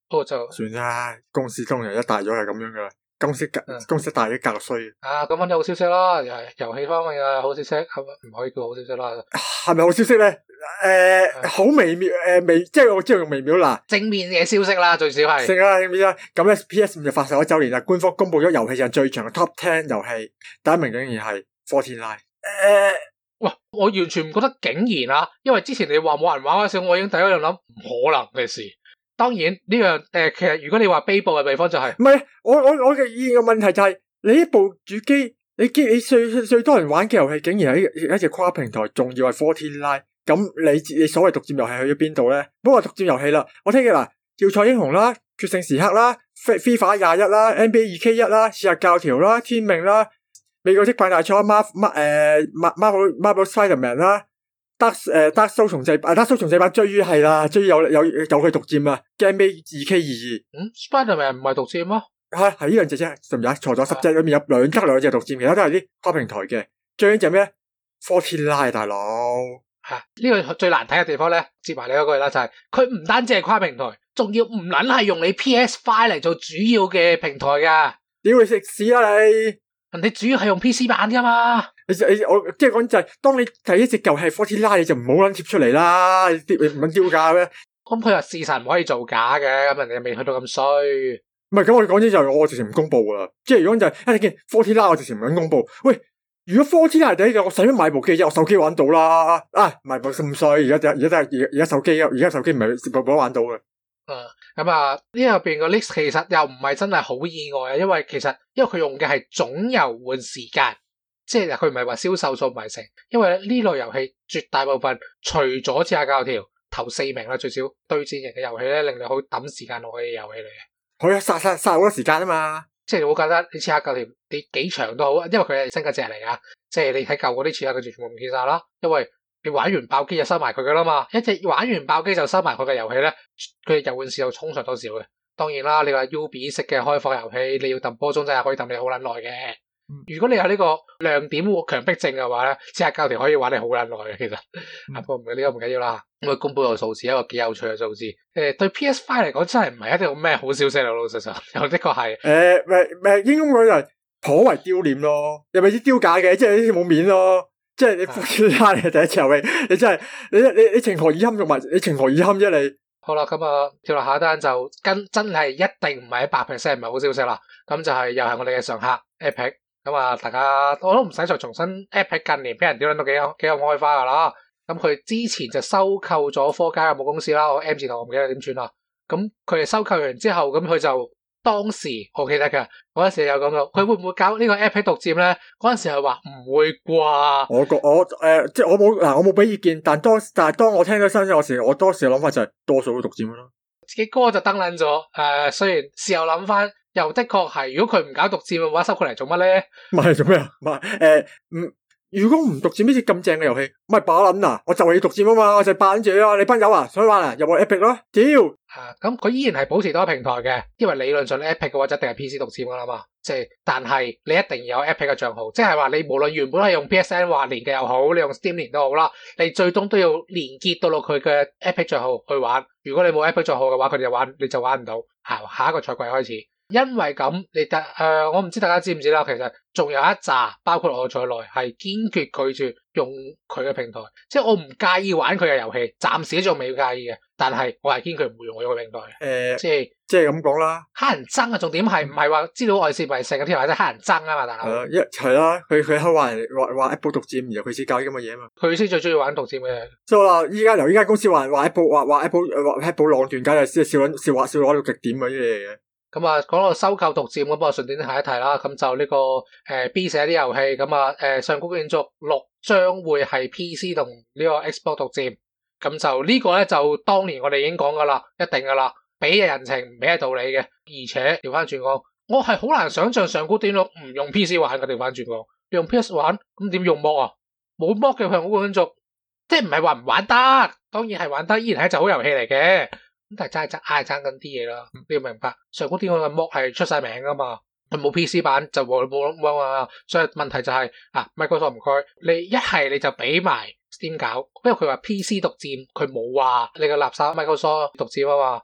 不過就算啦，公司通常一大咗係咁樣噶啦，公司格、 嗯、 公司大咗格衰。 啊，咁搵啲好消息啦，又係遊戲方面嘅好消息，係咪唔可以叫好消息啦？ 係咪好消息咧？誒、呃，好、嗯、微妙，誒、呃、微，即係我知道用微妙啦。 正面嘅消息啦，最少係。 正啊，正面啊！咁咧 P S 五就發售一周年啦，官方公布咗遊戲上最長嘅 Top Ten 遊戲，第一名竟然係 Fortnite。誒、呃， 哇！我完全唔覺得竟然啊，因為之前你話冇人玩嗰時，我已經第一樣諗唔可能嘅事。當然呢樣誒，其實如果你話卑鄙嘅地方就係、是， 唔係我我我嘅意嘅問題就係、是，你一部主機，你機你最最多人玩嘅遊戲，竟然係一隻跨平台，仲要係 Fortnite，咁你你所謂獨佔遊戲去咗邊度咧？唔好話獨佔遊戲啦，我聽嘅嗱，叫賽英雄啦，決勝時刻啦 ，FIFA 廿一啦 ，N B A 二 K 一啦，刺客教條啦，天命啦，美國職棒大賽 Marvel 誒 Marvel Marvel Spider-Man 啦。得誒得收重製版，得收重製版追於係啦，追於有有有佢獨佔啊 ，Game 二 K 二二。 嗯 ，Spider-Man 唔係獨佔咩？ 係係呢兩隻啫，甚至錯咗十隻裏面有兩得兩隻獨佔，其他都係啲跨平台嘅。最緊就咩 ？Fortnite 大佬吓呢、啊這個最難睇嘅地方咧，接埋你嗰句啦，就係佢唔單止係跨平台，仲要唔撚係用你 P S 五 嚟做主要嘅平台噶。 屌你食屎啦你！ 人哋主要係用 P C 版噶嘛。 你你我即係講就係、是，當你第一隻舊係 Fortnite，你就唔好撚貼出嚟啦，你唔撚丟架咩？ 咁佢話事實唔可以造假嘅，咁人哋未去到咁衰。 唔係咁，我講啲就我直情唔公布噶啦。即係如果就係一見 Fortnite，我直情唔肯公布。喂，如果 Fortnite 第一隻，我使乜買部機啫？我手機玩到啦。啊，唔係咁衰，而家而家都係而而家手機啊，而家手機唔係部部都玩到嘅。 嗯，咁啊呢入邊個 list 其實又唔係真係好意外啊，因為其實因為佢用嘅係總遊換時間。即係佢唔係話銷售數唔係成，因為呢類遊戲絕大部分除咗刺客教條頭四名啦，最少對戰型嘅遊戲咧，令你好抌時間落去嘅遊戲嚟嘅。 可以殺殺殺好多時間啊嘛！ 即係好簡單，你刺客教條你幾長都好，因為佢係新嘅隻嚟噶。即係你睇舊嗰啲刺客，佢全部唔見晒啦。因為你玩完爆機就收埋佢噶啦嘛，一隻玩完爆機就收埋佢嘅遊戲咧，佢遊玩時數通常都少嘅。當然啦，你話 U B 式嘅開放遊戲，你要揼波鐘真係可以揼你好撚耐嘅。如果你有呢個亮點強迫症嘅話咧，刺客教條可以玩你好撚耐嘅，其實。不過唔係呢個唔緊要啦，咁佢公布個數字，一個幾有趣嘅數字。誒、呃，對 P S 五 嚟講真係唔係一定咩好消息咯，老老實實又的確係。 誒，咪咪應該講就係頗為丟臉咯，又咪啲丟架嘅，即係呢啲冇面咯，即係你 Fortnite 你第一次遊戲，你真係你你你情何以堪用埋，你情何以堪啫你？ 好啦，咁啊跳落下一單就跟真係一定唔係一百 percent 唔係好消息啦，咁就係又係我哋嘅常客 Epic。咁啊，大家我都唔使再重新 Epic 近年俾人屌撚到幾幾咁開花噶啦。咁佢之前就收購咗科家有冇公司啦，我 M 字頭我唔記得點串啦。咁佢哋收購完之後，咁佢就當時我記得嘅嗰陣時有講到，佢會唔會搞呢個 Epic 獨佔咧？嗰陣時係話唔會啩。我覺我誒、呃，即係我冇嗱，我冇俾意見，但當但係當我聽到新聞嗰時，我當時嘅諗法就係多數都獨佔咯。 自己哥就登撚咗，誒、呃，雖然事後諗翻。又的確係，如果佢唔搞獨佔嘅話，收佢嚟做乜咧？ 唔係做咩啊？唔係誒，唔如果唔獨佔呢隻咁正嘅遊戲，唔係把撚啊！我就係要獨佔啊嘛，我就扮住啊！你班友啊，想玩啊，入我 Epic 咯，屌！ 啊，咁佢依然係保持多個平台嘅，因為理論上 Epic 嘅話就一定係 P C 獨佔噶啦嘛。即係，但係你一定要有 Epic 嘅賬號，即係話你無論原本係用 P S N 話連嘅又好，你用 Steam 連都好啦，你最終都要連結到落佢嘅 Epic 賬號去玩。如果你冇 Epic 賬號嘅話，佢哋就玩你就玩唔到。下下一個賽季開始。因為咁，你得誒、呃，我唔知大家知唔知啦。其實仲有一紮，包括我在內，係堅決拒絕用佢嘅平台。即係我唔介意玩佢嘅遊戲，暫時仲未介意嘅。但係我係堅決唔會用佢嘅平台。誒、 呃， 即係即係咁講啦。 黑人憎啊，重點係唔係話資料外泄為成嘅添，或者黑人憎啊嘛，大佬。係啦，一係啦，佢佢喺話人話話 Apple 獨佔，然後佢先搞啲咁嘅嘢啊嘛。佢先最中意玩獨佔嘅。 所以話依家由依間公司話話 Apple 話話 Apple 話 Apple 壟斷，梗係先笑緊笑話笑話到極點嗰啲嘢嘅。 咁啊，講到收購獨佔咁，我順便提一提啦。咁就呢、這個誒、呃、B 社啲遊戲，咁啊誒上古卷軸六將會係 P C 同呢個 Xbox 獨佔。咁就呢個咧就當年我哋已經講噶啦，一定噶啦，俾嘅人情唔俾嘅道理嘅。而且調翻轉講，我係好難想象上古卷軸唔用 P C 玩嘅。調翻轉講，你用 P S 玩，咁點用 mod 啊？冇 mod 嘅上古卷軸，即係唔係話唔玩得，當然係玩得，依然係一隻好遊戲嚟嘅。咁但係真係爭嗌爭緊啲嘢啦，你要明白上古卷軸嘅 mod 係出晒名噶嘛，佢冇 P C 版就冇冇冇啊，所以問題就係、是、啊 Microsoft 唔該，你一係你就俾埋 Steam 搞，因為佢話 P C 獨佔，佢冇話你個垃圾 Microsoft 獨佔啊嘛，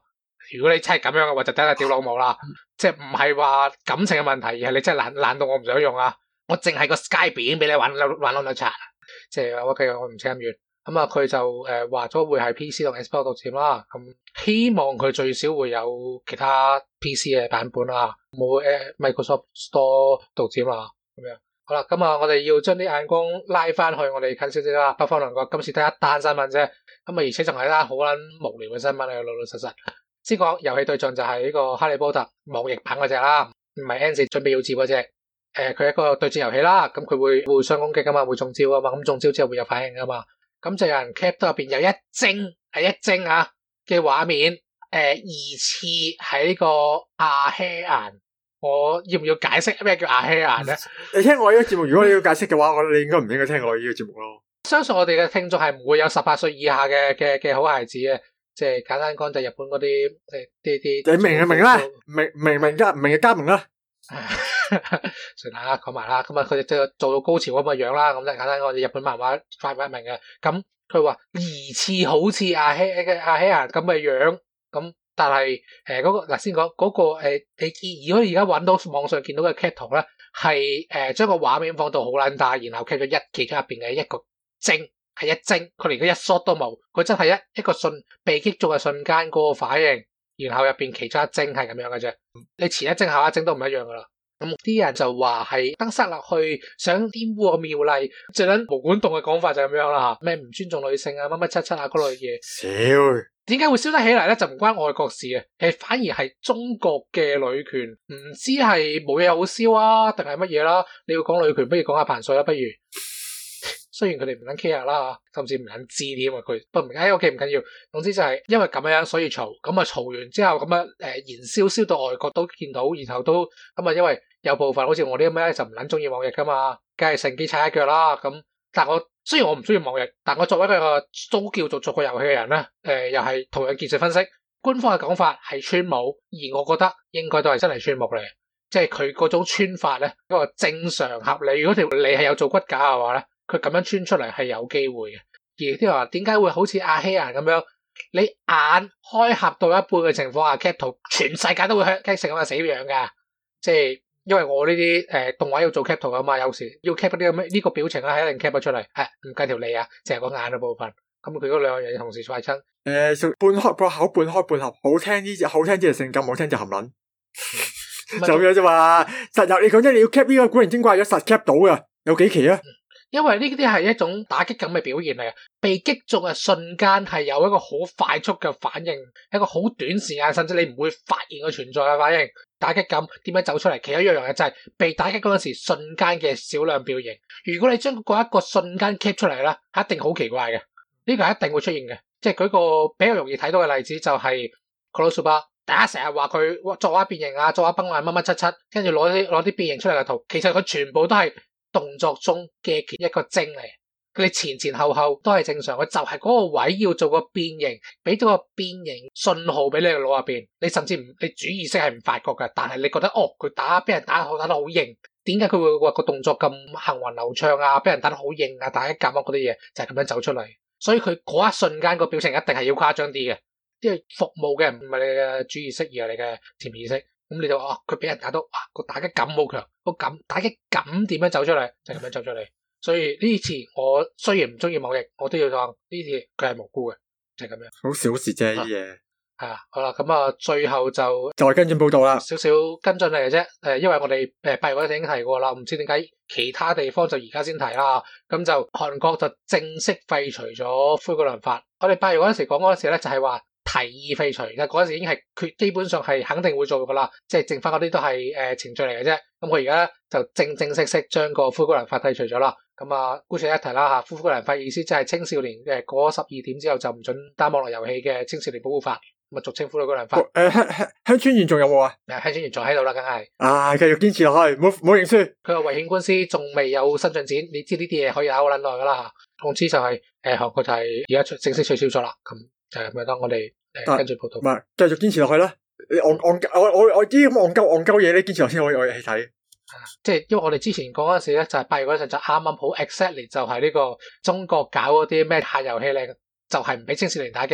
如果你真係咁樣嘅話，就真係屌老母啦！即係唔係話感情嘅問題，而係你真係懶懶到我唔想用啊！我淨係個 Sky 片俾你玩玩兩兩擦，即係我嘅我唔扯咁遠。咁啊，佢就誒話咗會係 P C 同 Xbox 獨佔啦。咁希望佢最少會有其他 P C 嘅版本啦，冇誒 Microsoft Store 獨佔啦。咁樣好啦，咁啊，我哋要將啲眼光拉翻去我哋近少少啦。北方鄰國今次得一單新聞啫，咁啊，而且仲係一單好撚無聊嘅新聞嚟，老老實實。先講遊戲對象就係呢個哈利波特網易版嗰隻啦，唔係 N 四準備要接嗰隻。誒、呃，佢係一個對戰遊戲啦，咁佢會互相攻擊噶嘛，會中招噶嘛，咁中招之後會有反應噶嘛。咁就有人 cap 到入邊有一幀係一幀啊嘅畫面，誒、呃、疑似喺呢個阿希顏，我要唔要解釋咩叫阿希顏咧？ 你聽我呢個節目，如果你要解釋嘅話，我覺得你應該唔應該聽我呢個節目咯。 相信我哋嘅聽眾係唔會有十八歲以下嘅嘅嘅好孩子嘅，即係簡單講就日本嗰啲誒啲啲。你明就明啦，明明明加唔明就加明啦。算啦，講埋啦。咁啊，佢哋就做到高潮咁嘅樣啦。咁就簡單講，日本漫畫快唔明嘅。咁佢話疑似好似阿希嘅阿希顏咁嘅樣。咁但係誒嗰個嗱先講嗰個誒，你如果而家揾到網上見到嘅 cap 圖咧，係誒將個畫面放到好撚大，然後 cap 咗一其中入邊嘅一個幀係一幀，佢連嗰一 shot 都冇，佢真係一一個瞬被擊中嘅瞬間嗰個反應。然後入邊其中一幀係咁樣嘅啫，你前一幀後一幀都唔一樣噶啦。咁啲人就話係登塞落去想玷污個妙麗，最撚毛管戙嘅講法就咁樣啦吓，咩唔尊重女性啊，乜乜七七啊嗰類嘢。 少點解會燒得起嚟咧？就唔關外國事嘅，係反而係中國嘅女權，唔知係冇嘢好燒啊，定係乜嘢啦？你要講女權，不如講下彭帥啦，不如。雖然佢哋唔撚 care 啦，甚至唔撚知添啊，佢不唔解 OK 唔緊要。總之就係因為咁樣所以嘈，咁啊嘈完之後咁樣誒燃燒燒到外國都見到，然後都咁啊因為有部分好似我啲咁樣就唔撚中意網易噶嘛，梗係乘機踩一腳啦。咁但我雖然我唔中意網易，但我作為一個都叫做做過遊戲嘅人咧，誒、呃、又係同樣技術分析，官方嘅講法係穿模，而我覺得應該都係真係穿模嚟，即係佢嗰種穿法咧，一個正常合理。如果條脷係有做骨架嘅話咧。佢咁樣穿出嚟係有機會嘅，而啲人話點解會好似阿希顏咁樣？你眼開合到一半嘅情況下 cap 圖，全世界都會向 cap 成咁嘅死樣噶。即係因為我呢啲誒動畫要做 cap 圖啊嘛，有時要 cap 啲咁嘅呢個表情咧，係一定 cap 得出嚟，係唔計條脷啊，淨係個眼嘅部分。咁佢嗰兩樣嘢同時快親。誒、 呃，半開個口，半開半合，好聽啲就好聽啲就性感，唔好聽就含撚。嗯、就咁樣啫嘛。實有你講真，你要 cap 呢個古靈精怪嘅實 cap 到噶，有幾期啊？嗯因為呢啲係一種打擊感嘅表現嚟嘅，被擊中嘅瞬間係有一個好快速嘅反應，一個好短時間，甚至你唔會發現佢存在嘅反應。打擊感點樣走出嚟？其中一樣嘢就係被打擊嗰陣時瞬間嘅少量表現。如果你將嗰一個瞬間 keep 出嚟咧，一定好奇怪嘅。呢個係一定會出現嘅。即係舉個比較容易睇到嘅例子就係 Konosuba，大家成日話佢作畫變形啊，作畫崩壞乜乜七七，跟住攞啲攞啲變形出嚟嘅圖，其實佢全部都係動作中嘅一個幀嚟，佢哋前前後後都係正常，佢就係嗰個位要做個變形，俾咗個變形信號俾你個腦入邊，你甚至唔你主意識係唔發覺嘅，但係你覺得哦佢打俾人打好打得好型，點解佢會話個動作咁行雲流暢啊？俾人打得好型啊，打一夾啊嗰啲嘢就係咁樣走出嚟，所以佢嗰一瞬間個表情一定係要誇張啲嘅，因為服務嘅唔係你嘅主意識而係你嘅潛意識。咁你就話佢俾人打到，哇個打擊感好強，個感打擊感點樣走出嚟就係、是、咁樣走出嚟。所以呢次我雖然唔中意網易，我都要講呢次佢係無辜嘅，就係、是、咁樣。好小事啫呢啲嘢。係啊，好啦，咁啊，最後就再跟進報道啦，少少跟進嚟嘅啫。誒，因為我哋誒八月嗰陣已經提過啦，唔知點解其他地方就而家先提啦。咁就韓國就正式廢除咗灰姑娘法。我哋八月嗰陣時講嗰陣時咧，就係話提議廢除，但嗰陣時已經係決，基本上係肯定會做噶啦，即係剩翻嗰啲都係誒、呃、程序嚟嘅啫。咁佢而家就正正式式將個灰姑娘法廢除咗啦。咁啊，姑且一提啦吓，灰姑娘法意思即係青少年嘅過咗十二點之後就唔准打網絡遊戲嘅青少年保護法，咁啊俗稱灰姑娘法。誒、呃，香香香川縣仲有冇啊？誒，香川縣仲喺度啦，梗係。啊，繼續堅持落去，唔好唔好認輸。佢個違憲官司仲未有新進展，你知呢啲嘢可以拗好捻耐噶啦吓。總之就係、是、誒，韓國就係而家正式取消咗啦。咁就係咁樣，當我哋。誒，跟住報道，唔係繼續堅持落去啦。你戇戇我我我啲咁戇鳩戇鳩嘢，你堅持落先可以我去睇。即係因為我哋之前講嗰陣時咧，就係八月嗰陣就啱啱好 exactly 就係呢個中國搞嗰啲咩限遊戲令，就係唔俾青少年打機。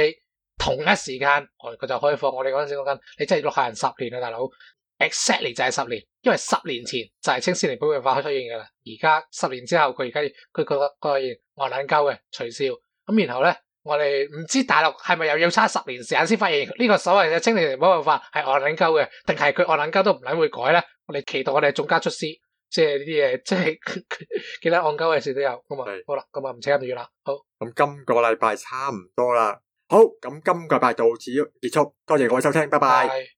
同一時間，我佢就開放。我哋嗰陣時講緊，你真係落下人十年啊，大佬 ，exactly 就係十年，因為十年前就係青少年保護法出現㗎啦。而家十年之後，佢而家佢覺得個嘢戇撚鳩嘅取消，咁然後咧，我哋唔知大陸係咪又要差十年時間先發現呢個所謂嘅青少年保護法係戇撚鳩嘅，定係佢戇撚鳩都唔撚會改咧？我哋期待我哋總家出師。即係呢啲嘢，即係幾多戇鳩嘅事都有，咁啊，好啦，咁啊唔扯咁遠啦，好， 咁今個禮拜差唔多啦，好，咁今個禮拜到此結束，多謝各位收聽，拜拜。 拜拜。